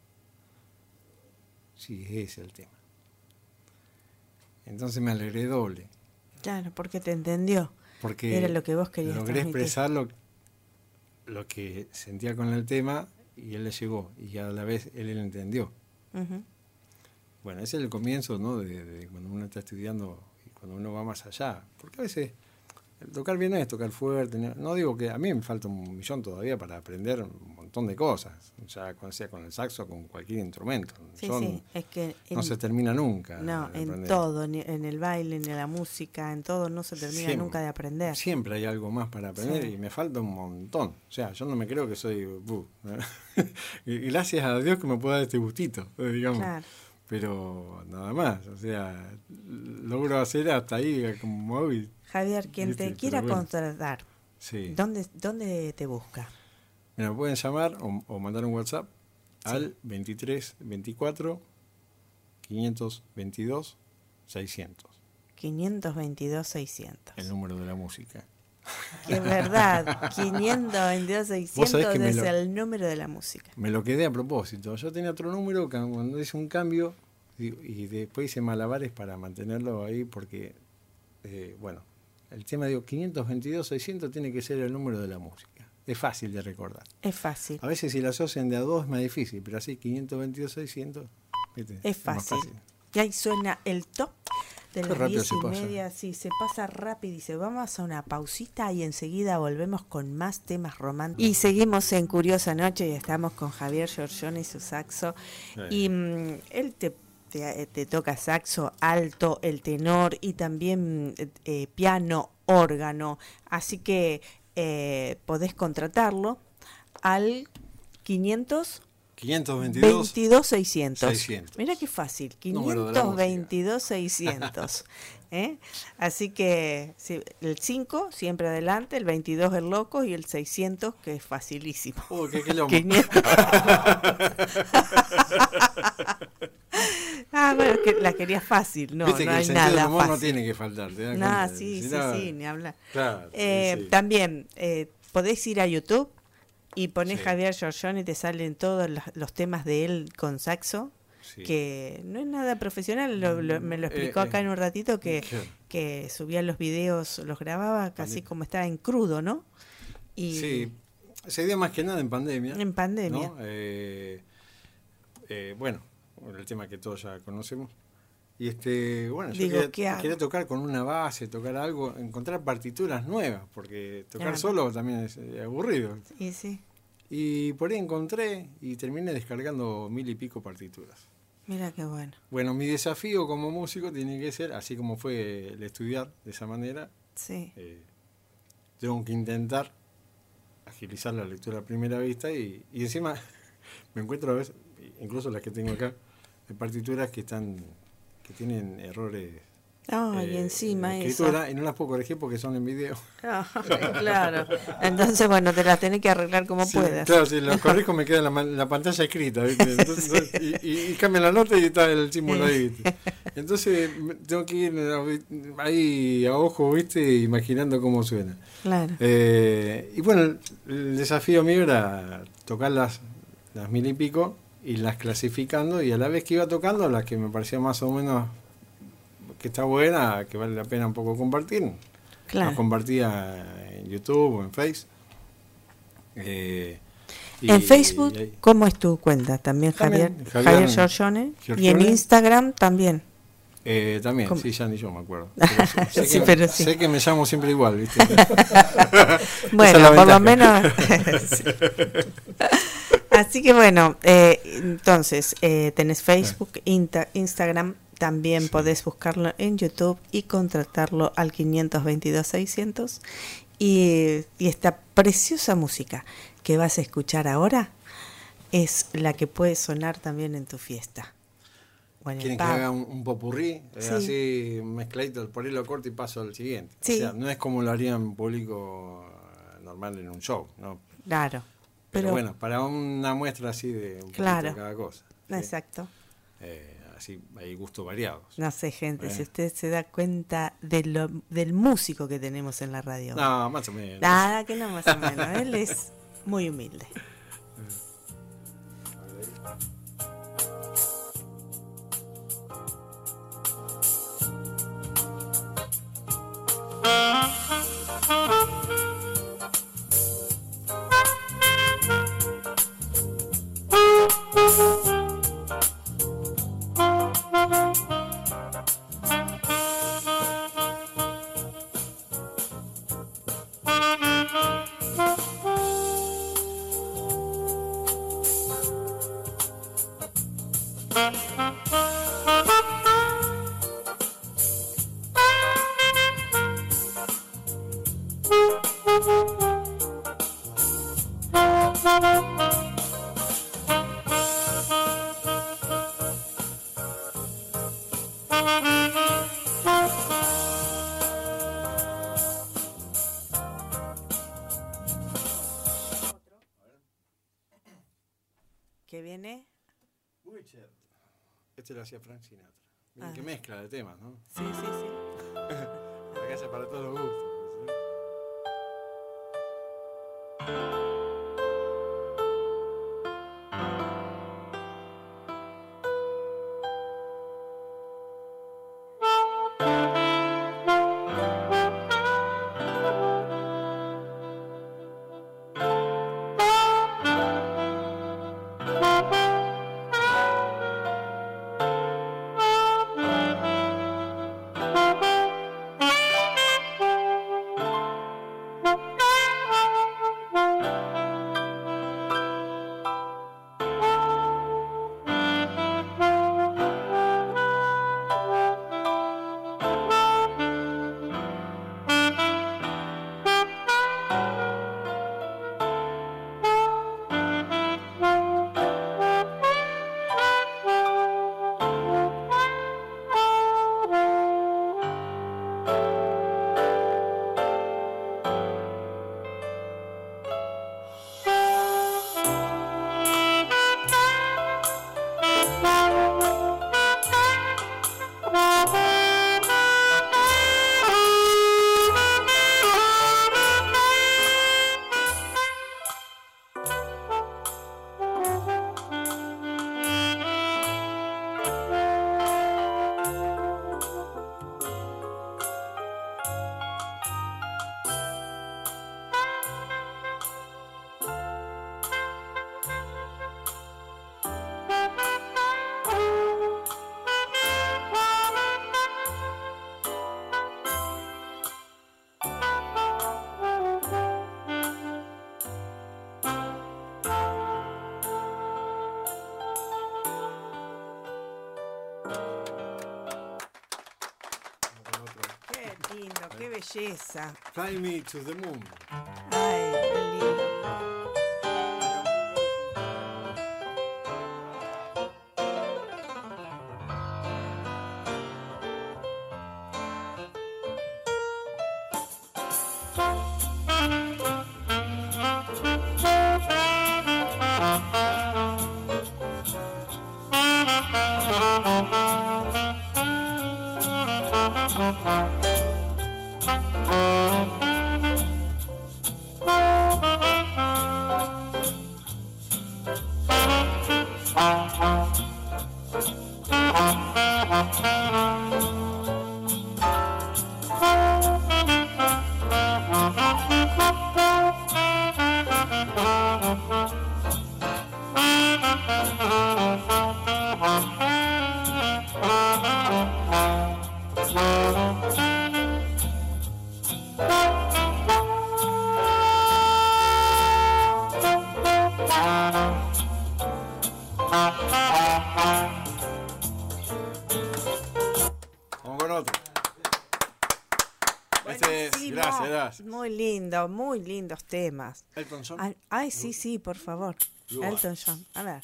Sí, ese es el tema. Entonces me alegré doble. Claro, porque te entendió. Porque era lo que vos querías logré transmitir. expresar lo, lo que sentía con el tema y él le llegó y a la vez él le entendió. Uh-huh. Bueno, ese es el comienzo, ¿no? De, de cuando uno está estudiando y cuando uno va más allá. Porque a veces el tocar bien es tocar fuerte. No digo que a mí me falta un millón todavía para aprender un montón de cosas, ya sea con el saxo, con cualquier instrumento. Sí, Son, sí, es que no en, se termina nunca. No, en todo, en el baile, en la música, en todo no se termina siempre, nunca de aprender. Siempre hay algo más para aprender sí. Y me falta un montón. O sea, yo no me creo que soy... Uh, y gracias a Dios que me pueda dar este gustito, digamos. Claro. Pero nada más, o sea, logro hacer hasta ahí como hoy. Javier, quien ¿viste? te quiera bueno. contratar, sí. ¿dónde, ¿dónde te busca? Me pueden llamar o, o mandar un WhatsApp sí. al veintitrés veinticuatro quinientos veintidós seiscientos. quinientos veintidós seiscientos. El número de la música. Que es verdad, quinientos veintidós seiscientos es lo, el número de la música. Me lo quedé a propósito. Yo tenía otro número que cuando hice un cambio y, y después hice malabares para mantenerlo ahí porque, eh, bueno, el tema digo, quinientos veintidós seiscientos tiene que ser el número de la música. Es fácil de recordar. Es fácil. A veces si la asocian de a dos es más difícil, pero así quinientos veintidós seiscientos ¿viste? Es fácil. Es fácil. Y ahí suena el top de Qué las diez y pasa. media, sí, se pasa rápido y se vamos a una pausita y enseguida volvemos con más temas románticos. Y seguimos en Curiosa Noche y estamos con Javier Giorgione y su saxo. Sí. Y um, él te, te, te toca saxo, alto, el tenor y también eh, piano, órgano. Así que eh, podés contratarlo al quinientos veintidós seiscientos. Mira qué fácil, quinientos veintidós seiscientos. ¿Eh? Así que sí, el cinco siempre adelante, el veintidós el loco y el seiscientos que es facilísimo. Uy, qué quilombo. Ah, bueno, que la quería fácil, no, Viste no que hay el sentido nada del humor fácil. no tiene que faltar, ¿te das Nah, cuenta? sí, Si sí, no, sí, ni hablar. Claro, eh, sí. También eh, podés ir a YouTube y ponés Sí. Javier Giorgione y te salen todos los, los temas de él con saxo, sí. Que no es nada profesional, lo, lo, me lo explicó Eh, acá eh, en un ratito que, claro. que subía los videos, los grababa casi como estaba en crudo, ¿no? Y sí, se dio más que nada en pandemia. En pandemia. ¿No? Eh, eh, bueno, el tema que todos ya conocemos. Y este, bueno, yo Digo, quería, quería tocar con una base, tocar algo, encontrar partituras nuevas, porque tocar Claro. solo también es eh, aburrido. Y sí. Y por ahí encontré y terminé descargando mil y pico partituras. Mira qué bueno. Bueno, mi desafío como músico tiene que ser, así como fue el estudiar de esa manera, Sí. eh, tengo que intentar agilizar la lectura a primera vista y, y encima me encuentro a veces, incluso las que tengo acá, de partituras que están que tienen errores Ah, eh, y encima en eso. escritura y no las puedo corregir porque son en video. Ah, claro. Entonces, bueno, te las tenés que arreglar como Sí, puedas. claro, si las corrijo me queda la, ma- la pantalla escrita, ¿viste? Entonces, Sí. y, y, y cambia la nota y está el símbolo ahí, ¿viste? Entonces me- tengo que ir a- ahí a ojo, ¿viste? Imaginando cómo suena. Claro. Eh, y bueno, el, el desafío mío era tocar las, las mil y pico y las clasificando, y a la vez que iba tocando las que me parecía más o menos que está buena, que vale la pena un poco compartir. Claro. Las compartía en YouTube o en Face. Eh, y- En Facebook, y ahí- ¿cómo es tu cuenta? También, También, Javier, Javier Javier Giorgione. Y en Giorgione. Instagram también. Eh, también, ¿Cómo? sí, ya ni yo me acuerdo. Pero sé, sé Sí, que, pero sí. sé que me llamo siempre igual, ¿viste? Bueno, Esa es la por lo ventaja. menos. Sí. Así que bueno, eh, entonces eh, tenés Facebook, Inta- Instagram, también sí. Podés buscarlo en YouTube y contratarlo al quinientos veintidós seiscientos. Y, y esta preciosa música que vas a escuchar ahora es la que puede sonar también en tu fiesta. Bueno, Quieren que haga un, un popurrí, eh, Sí. así mezcladito, por ahí lo corto y paso al siguiente. Sí. O sea, no es como lo harían en público normal en un show, ¿no? Claro. Pero, Pero bueno, para una muestra así de un Claro. poquito de cada cosa. ¿sí? Exacto. Eh, así hay gustos variados. No sé, gente, Eh. si usted se da cuenta de lo, del músico que tenemos en la radio. No, más o menos. Nada, que no más o menos. Él es muy humilde. ¿Qué viene? Este lo hacía Frank Sinatra. Miren Ah. qué mezcla de temas, ¿no? Sí, sí, sí. La casa para todos los gustos. ¿sí? Thank you. belleza. Fly Me to the Moon. Ay, qué lindo. Vamos con otro. Este es, Buenísimo. gracias, gracias. Muy lindo, muy lindos temas. Elton John. Ay, ay, sí, sí, por favor. You Elton John. A ver.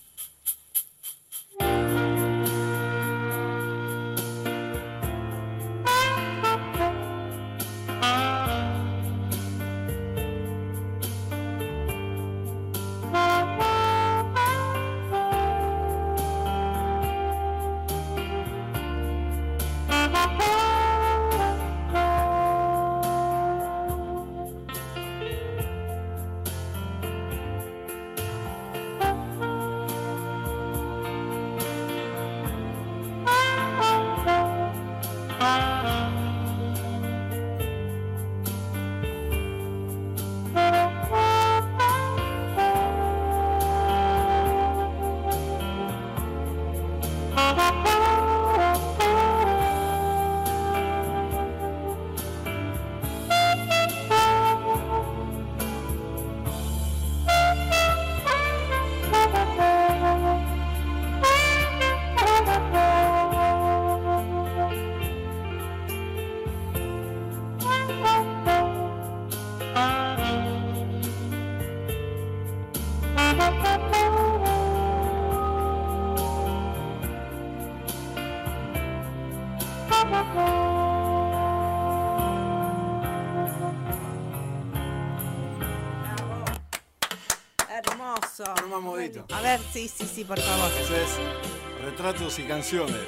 Hermoso. Norma Modito. A ver, sí, sí, sí, por favor. Ese es Retratos y Canciones.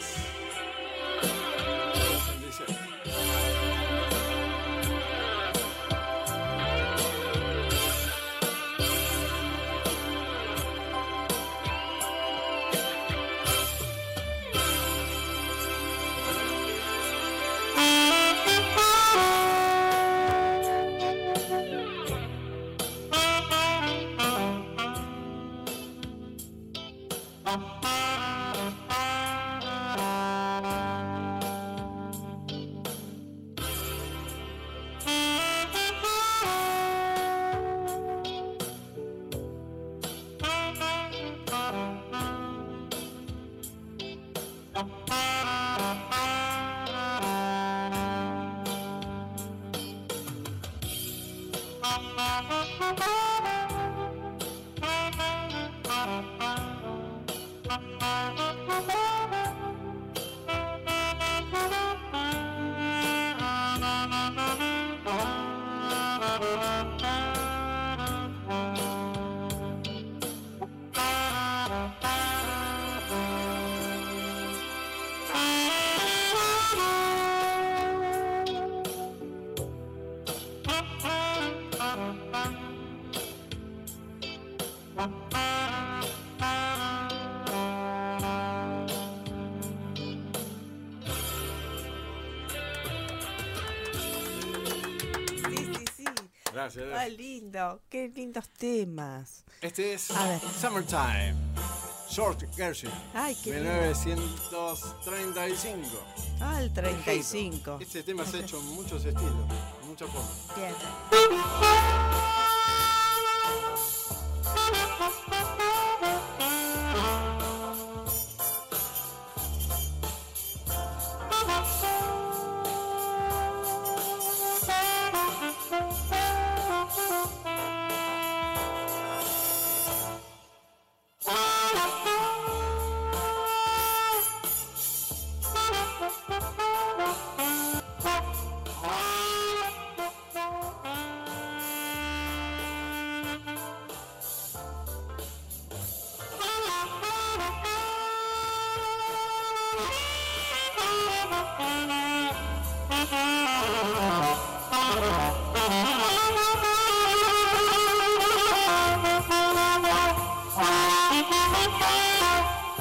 Gracias. Ah, lindo, qué lindos temas. Este es A ver. Summertime. Short Gershwin. Ay, qué mil lindo. novecientos treinta y cinco. Ah, el treinta y cinco. Este tema se ha hecho en muchos estilos, en muchas formas. Bien.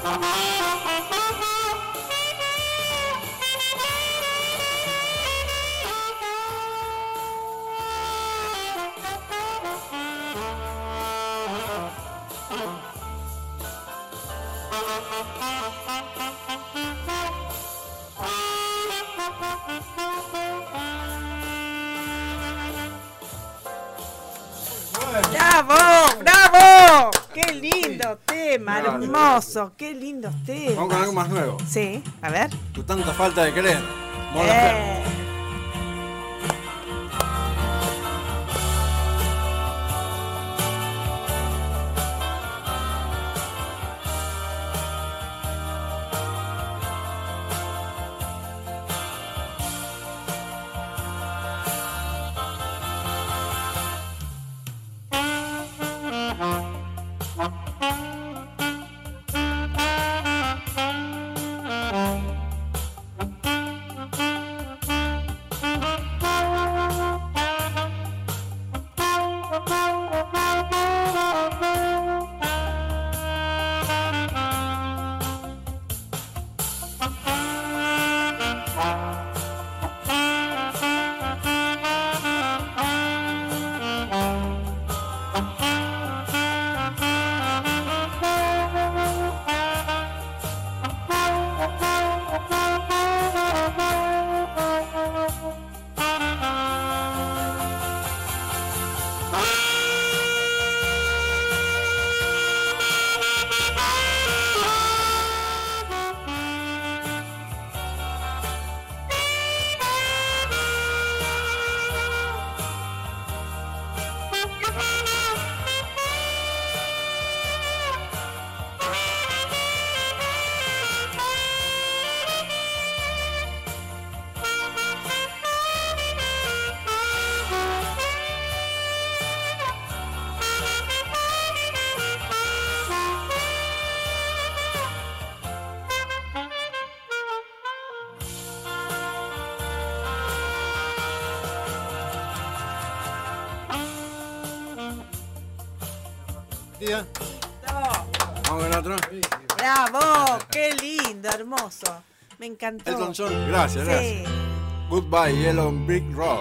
¡Bravo! ¡Bravo! ¡Qué lindo tema! Bravo. Hermoso, qué lindos temas. Vamos con algo más nuevo. Sí, a ver. Tu tanta falta de querer. Mon Eh. Laferte. Tía. Vamos con otro. ¡Bravo! ¡Qué lindo, hermoso! Me encantó. Elton John, gracias, Sí. gracias. Goodbye, Yellow Brick Road.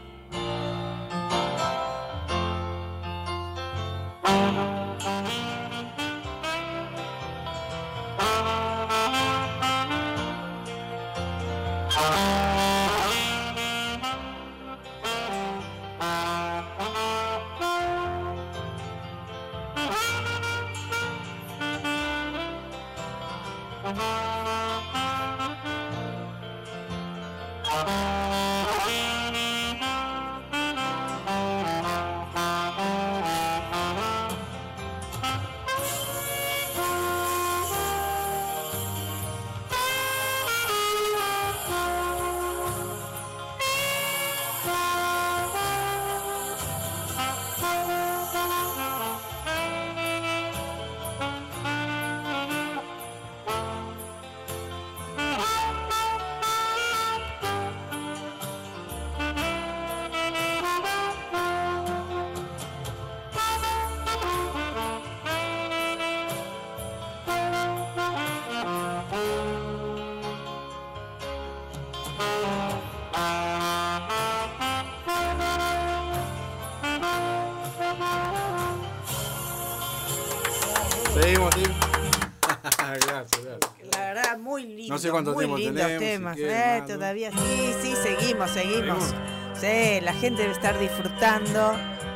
Seguimos, Tim. Gracias, gracias. La verdad, muy lindo. No sé cuánto muy tiempo lindos tenemos, si temas. quieren eh, más, ¿no? todavía sí, sí, seguimos, seguimos. ¿Seguimos? Sí, la gente debe estar disfrutando.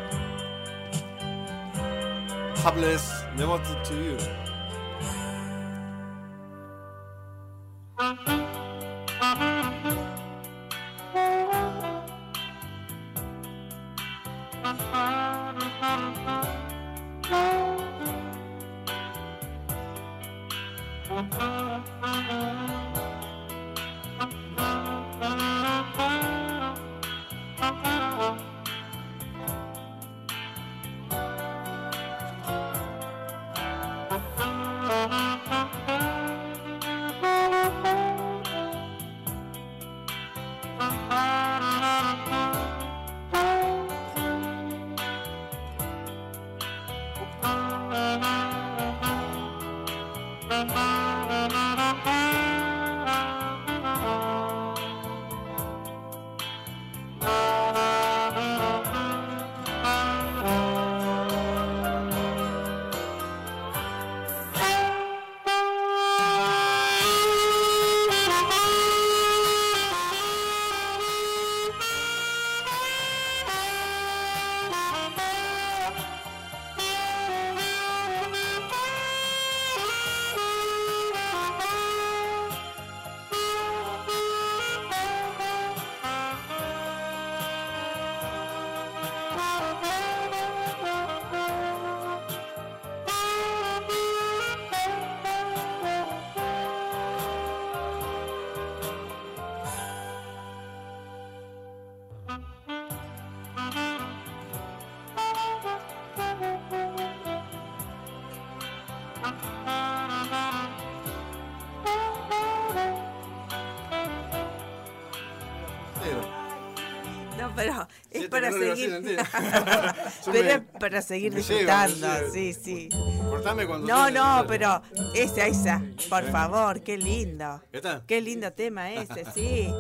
Hapless, devoted to you. No, pero es Siete para minutos seguir. así, ¿no Pero me- es para seguir me disfrutando. lleva, me Sí, sí. Cortame cuando No, tengas no, que- pero esa, esa. Por ¿Eh? favor, qué lindo. ¿Está? Qué lindo tema ese, sí.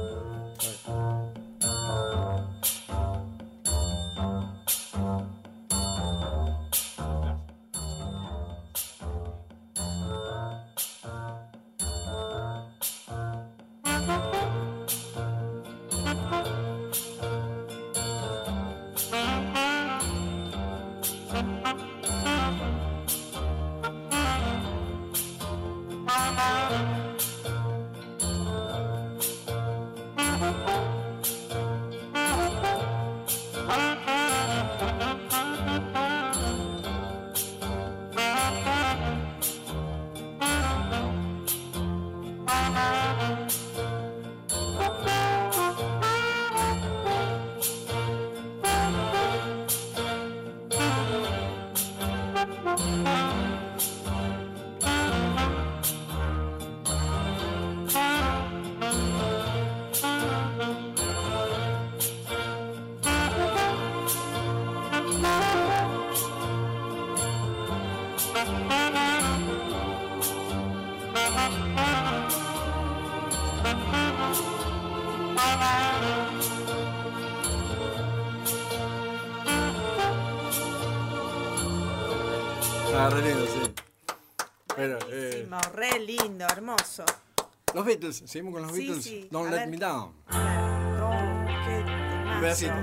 Ah, re lindo, sí. Pero, eh, Buenísimo, re lindo, hermoso. los Beatles, seguimos con los Sí, Beatles. sí, Don't a Let ver. Me Down. Oh, qué Un temazo. pedacito.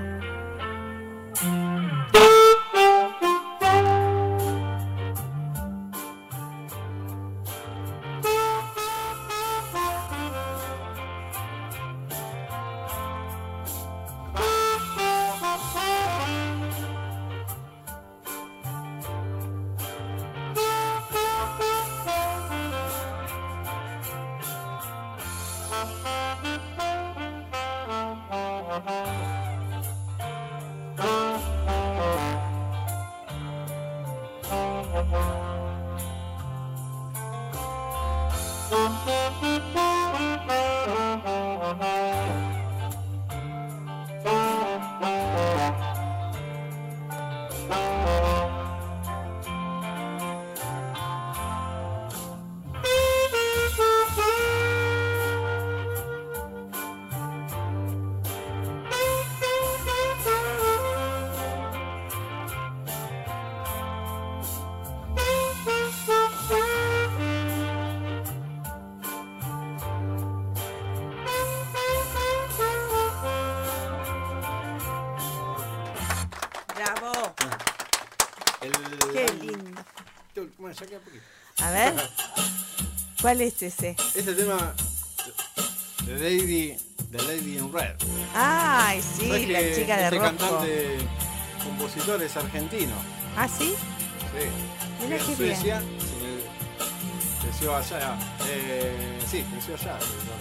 Bravo. El, Qué lindo. Bueno, ya queda poquito. A ver. ¿Cuál es ese? Este tema de Lady, de Lady in Red. Ay, ¿Sabes sí, la que chica de este rojo. cantante, compositor es argentino? ¿Ah, sí? Sí. Mirá en qué Suecia, sí, creció allá. Eh, sí, creció allá.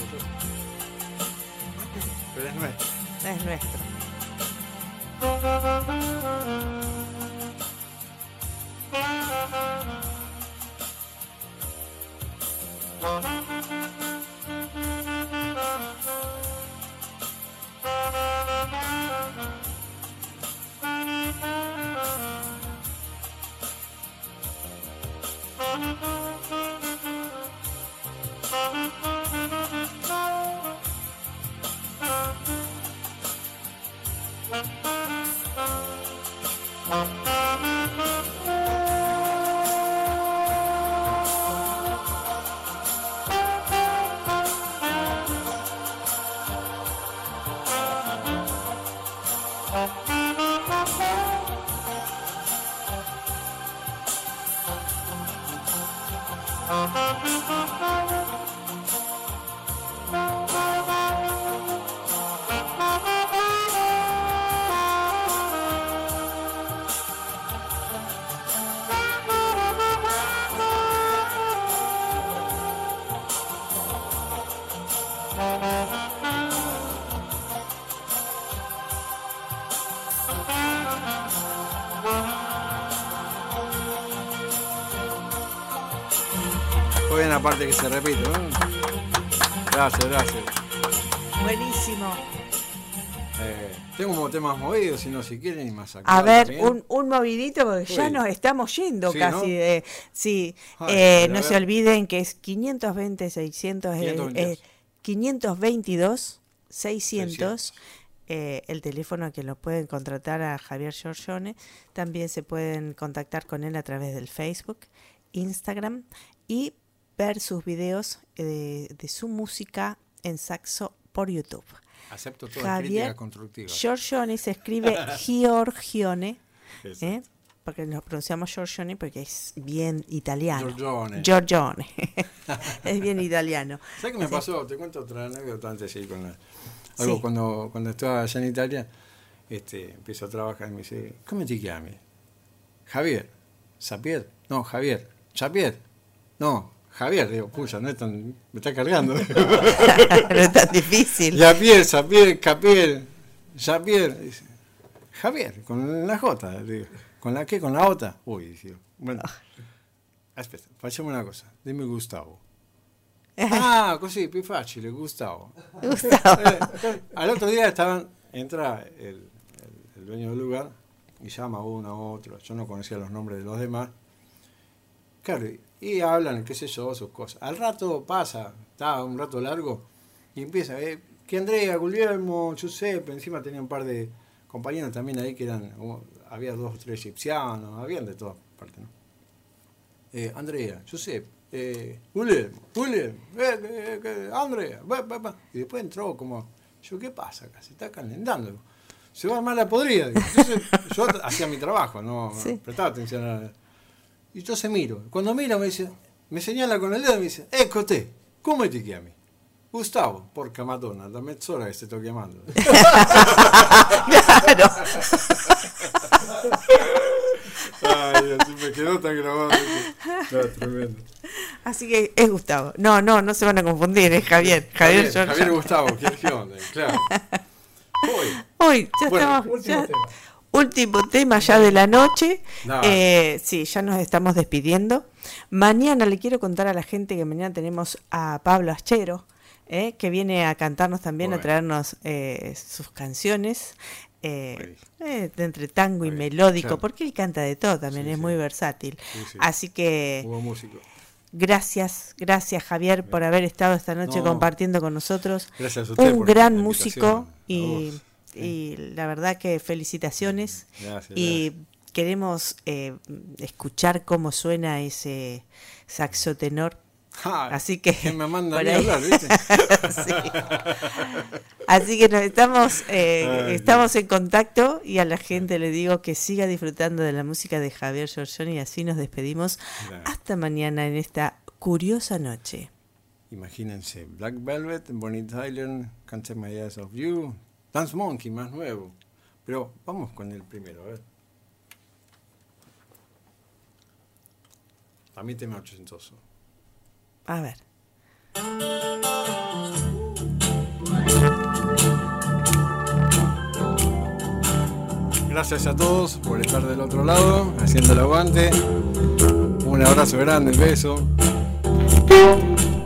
Pero es nuestro. Es nuestro. Hoy en la parte que se repite, ¿no? Gracias, gracias. Buenísimo. Eh, tengo como temas movidos, si no, si quieren, y más acá. A ver, un, un movidito, porque Uy. ya nos estamos yendo Sí, casi. ¿no? De, sí, Ay, eh, a no ver. se olviden que es quinientos veinte, seiscientos, eh, eh, quinientos veintidós, seiscientos, eh, el teléfono que lo pueden contratar a Javier Giorgione. También se pueden contactar con él a través del Facebook, Instagram, y ver sus videos de, de su música en saxo por YouTube. Acepto toda Javier crítica constructiva. Giorgione se escribe Giorgione, ¿eh? Porque lo pronunciamos Giorgione porque es bien italiano. Giorgione. Giorgione. Es bien italiano. ¿Sabes qué me Sí. pasó? Te cuento otra anécdota antes de ir con la... Algo Sí. cuando, cuando estaba allá en Italia, este, empiezo a trabajar y me dice, ¿cómo te llamas? Javier. ¿Sapier? No, Javier. ¿Sapier? No, Javier. Digo, pucha, no es tan... me está cargando. No es tan difícil. Javier, Sapier, Capier, Sapier. Dice, Javier, con la J. Digo, ¿con la qué? ¿Con la J? Uy, dice, bueno. Aspetta, facciamo una cosa. Dimmi Gustavo. Ah, così, più facile, Gustavo. Gustavo. Eh, al otro día estaban, entra el, el, el dueño del lugar y llama a uno a otro. Yo no conocía los nombres de los demás. Claro, y hablan, qué sé yo, sus cosas. Al rato pasa, está un rato largo, y empieza, eh, que Andrea, Guglielmo, Giuseppe, encima tenía un par de compañeros también ahí que eran, como, había dos o tres egipcianos, habían de todas partes, ¿no? Eh, Andrea, Giuseppe, eh, Guglielmo, Guglielmo, eh, eh, eh, Andrea, bah, bah, bah. Y después entró como, yo, ¿qué pasa acá? Se está calentando. Se va a armar la podrida. Entonces, yo hacía mi trabajo, no Sí. prestaba atención a... Y entonces miro. Cuando miro me dice, me señala con el dedo y me dice, ecco te, come ti chiami? Gustavo, porca madonna, da mezz'ora che ti sto chiamando. Claro. Ay, así me quedó tan grabado. No, tremendo. Así que es Gustavo. No, no, no se van a confundir, es Javier. Javier, Javier, Giorgione. Javier Gustavo, ¿qué onda? Claro. Hoy. Hoy, ya Bueno, estamos. último ya- tema. Último tema ya de la noche. No. Eh, sí, ya nos estamos despidiendo. Mañana le quiero contar a la gente que mañana tenemos a Pablo Aschero, eh, que viene a cantarnos también, Bueno. a traernos eh, sus canciones. Eh, eh, de entre tango y melódico, Claro. porque él canta de todo también, Sí, es sí. muy versátil. Sí, sí. Así que Hubo músico. gracias, gracias Javier por haber estado esta noche No. compartiendo con nosotros. Gracias a usted Un por gran la músico invitación. y, Uf, y la verdad que felicitaciones. Gracias, Y queremos eh, escuchar cómo suena ese saxo tenor. Ah, Así que que me manda a por mí a ahí- hablar, ¿viste? Sí. Así que nos estamos eh, Ay, estamos en contacto, y a la gente le digo que siga disfrutando de la música de Javier Giorgione, y así nos despedimos Claro. hasta mañana en esta curiosa noche. Imagínense, Black Velvet, Bonnie Tyler, Can't Take My Eyes Off You, Dance Monkey, más nuevo. Pero vamos con el primero, a ver. A mí tema ochentoso. A ver. Gracias a todos por estar del otro lado, haciendo el aguante. Un abrazo grande, un beso.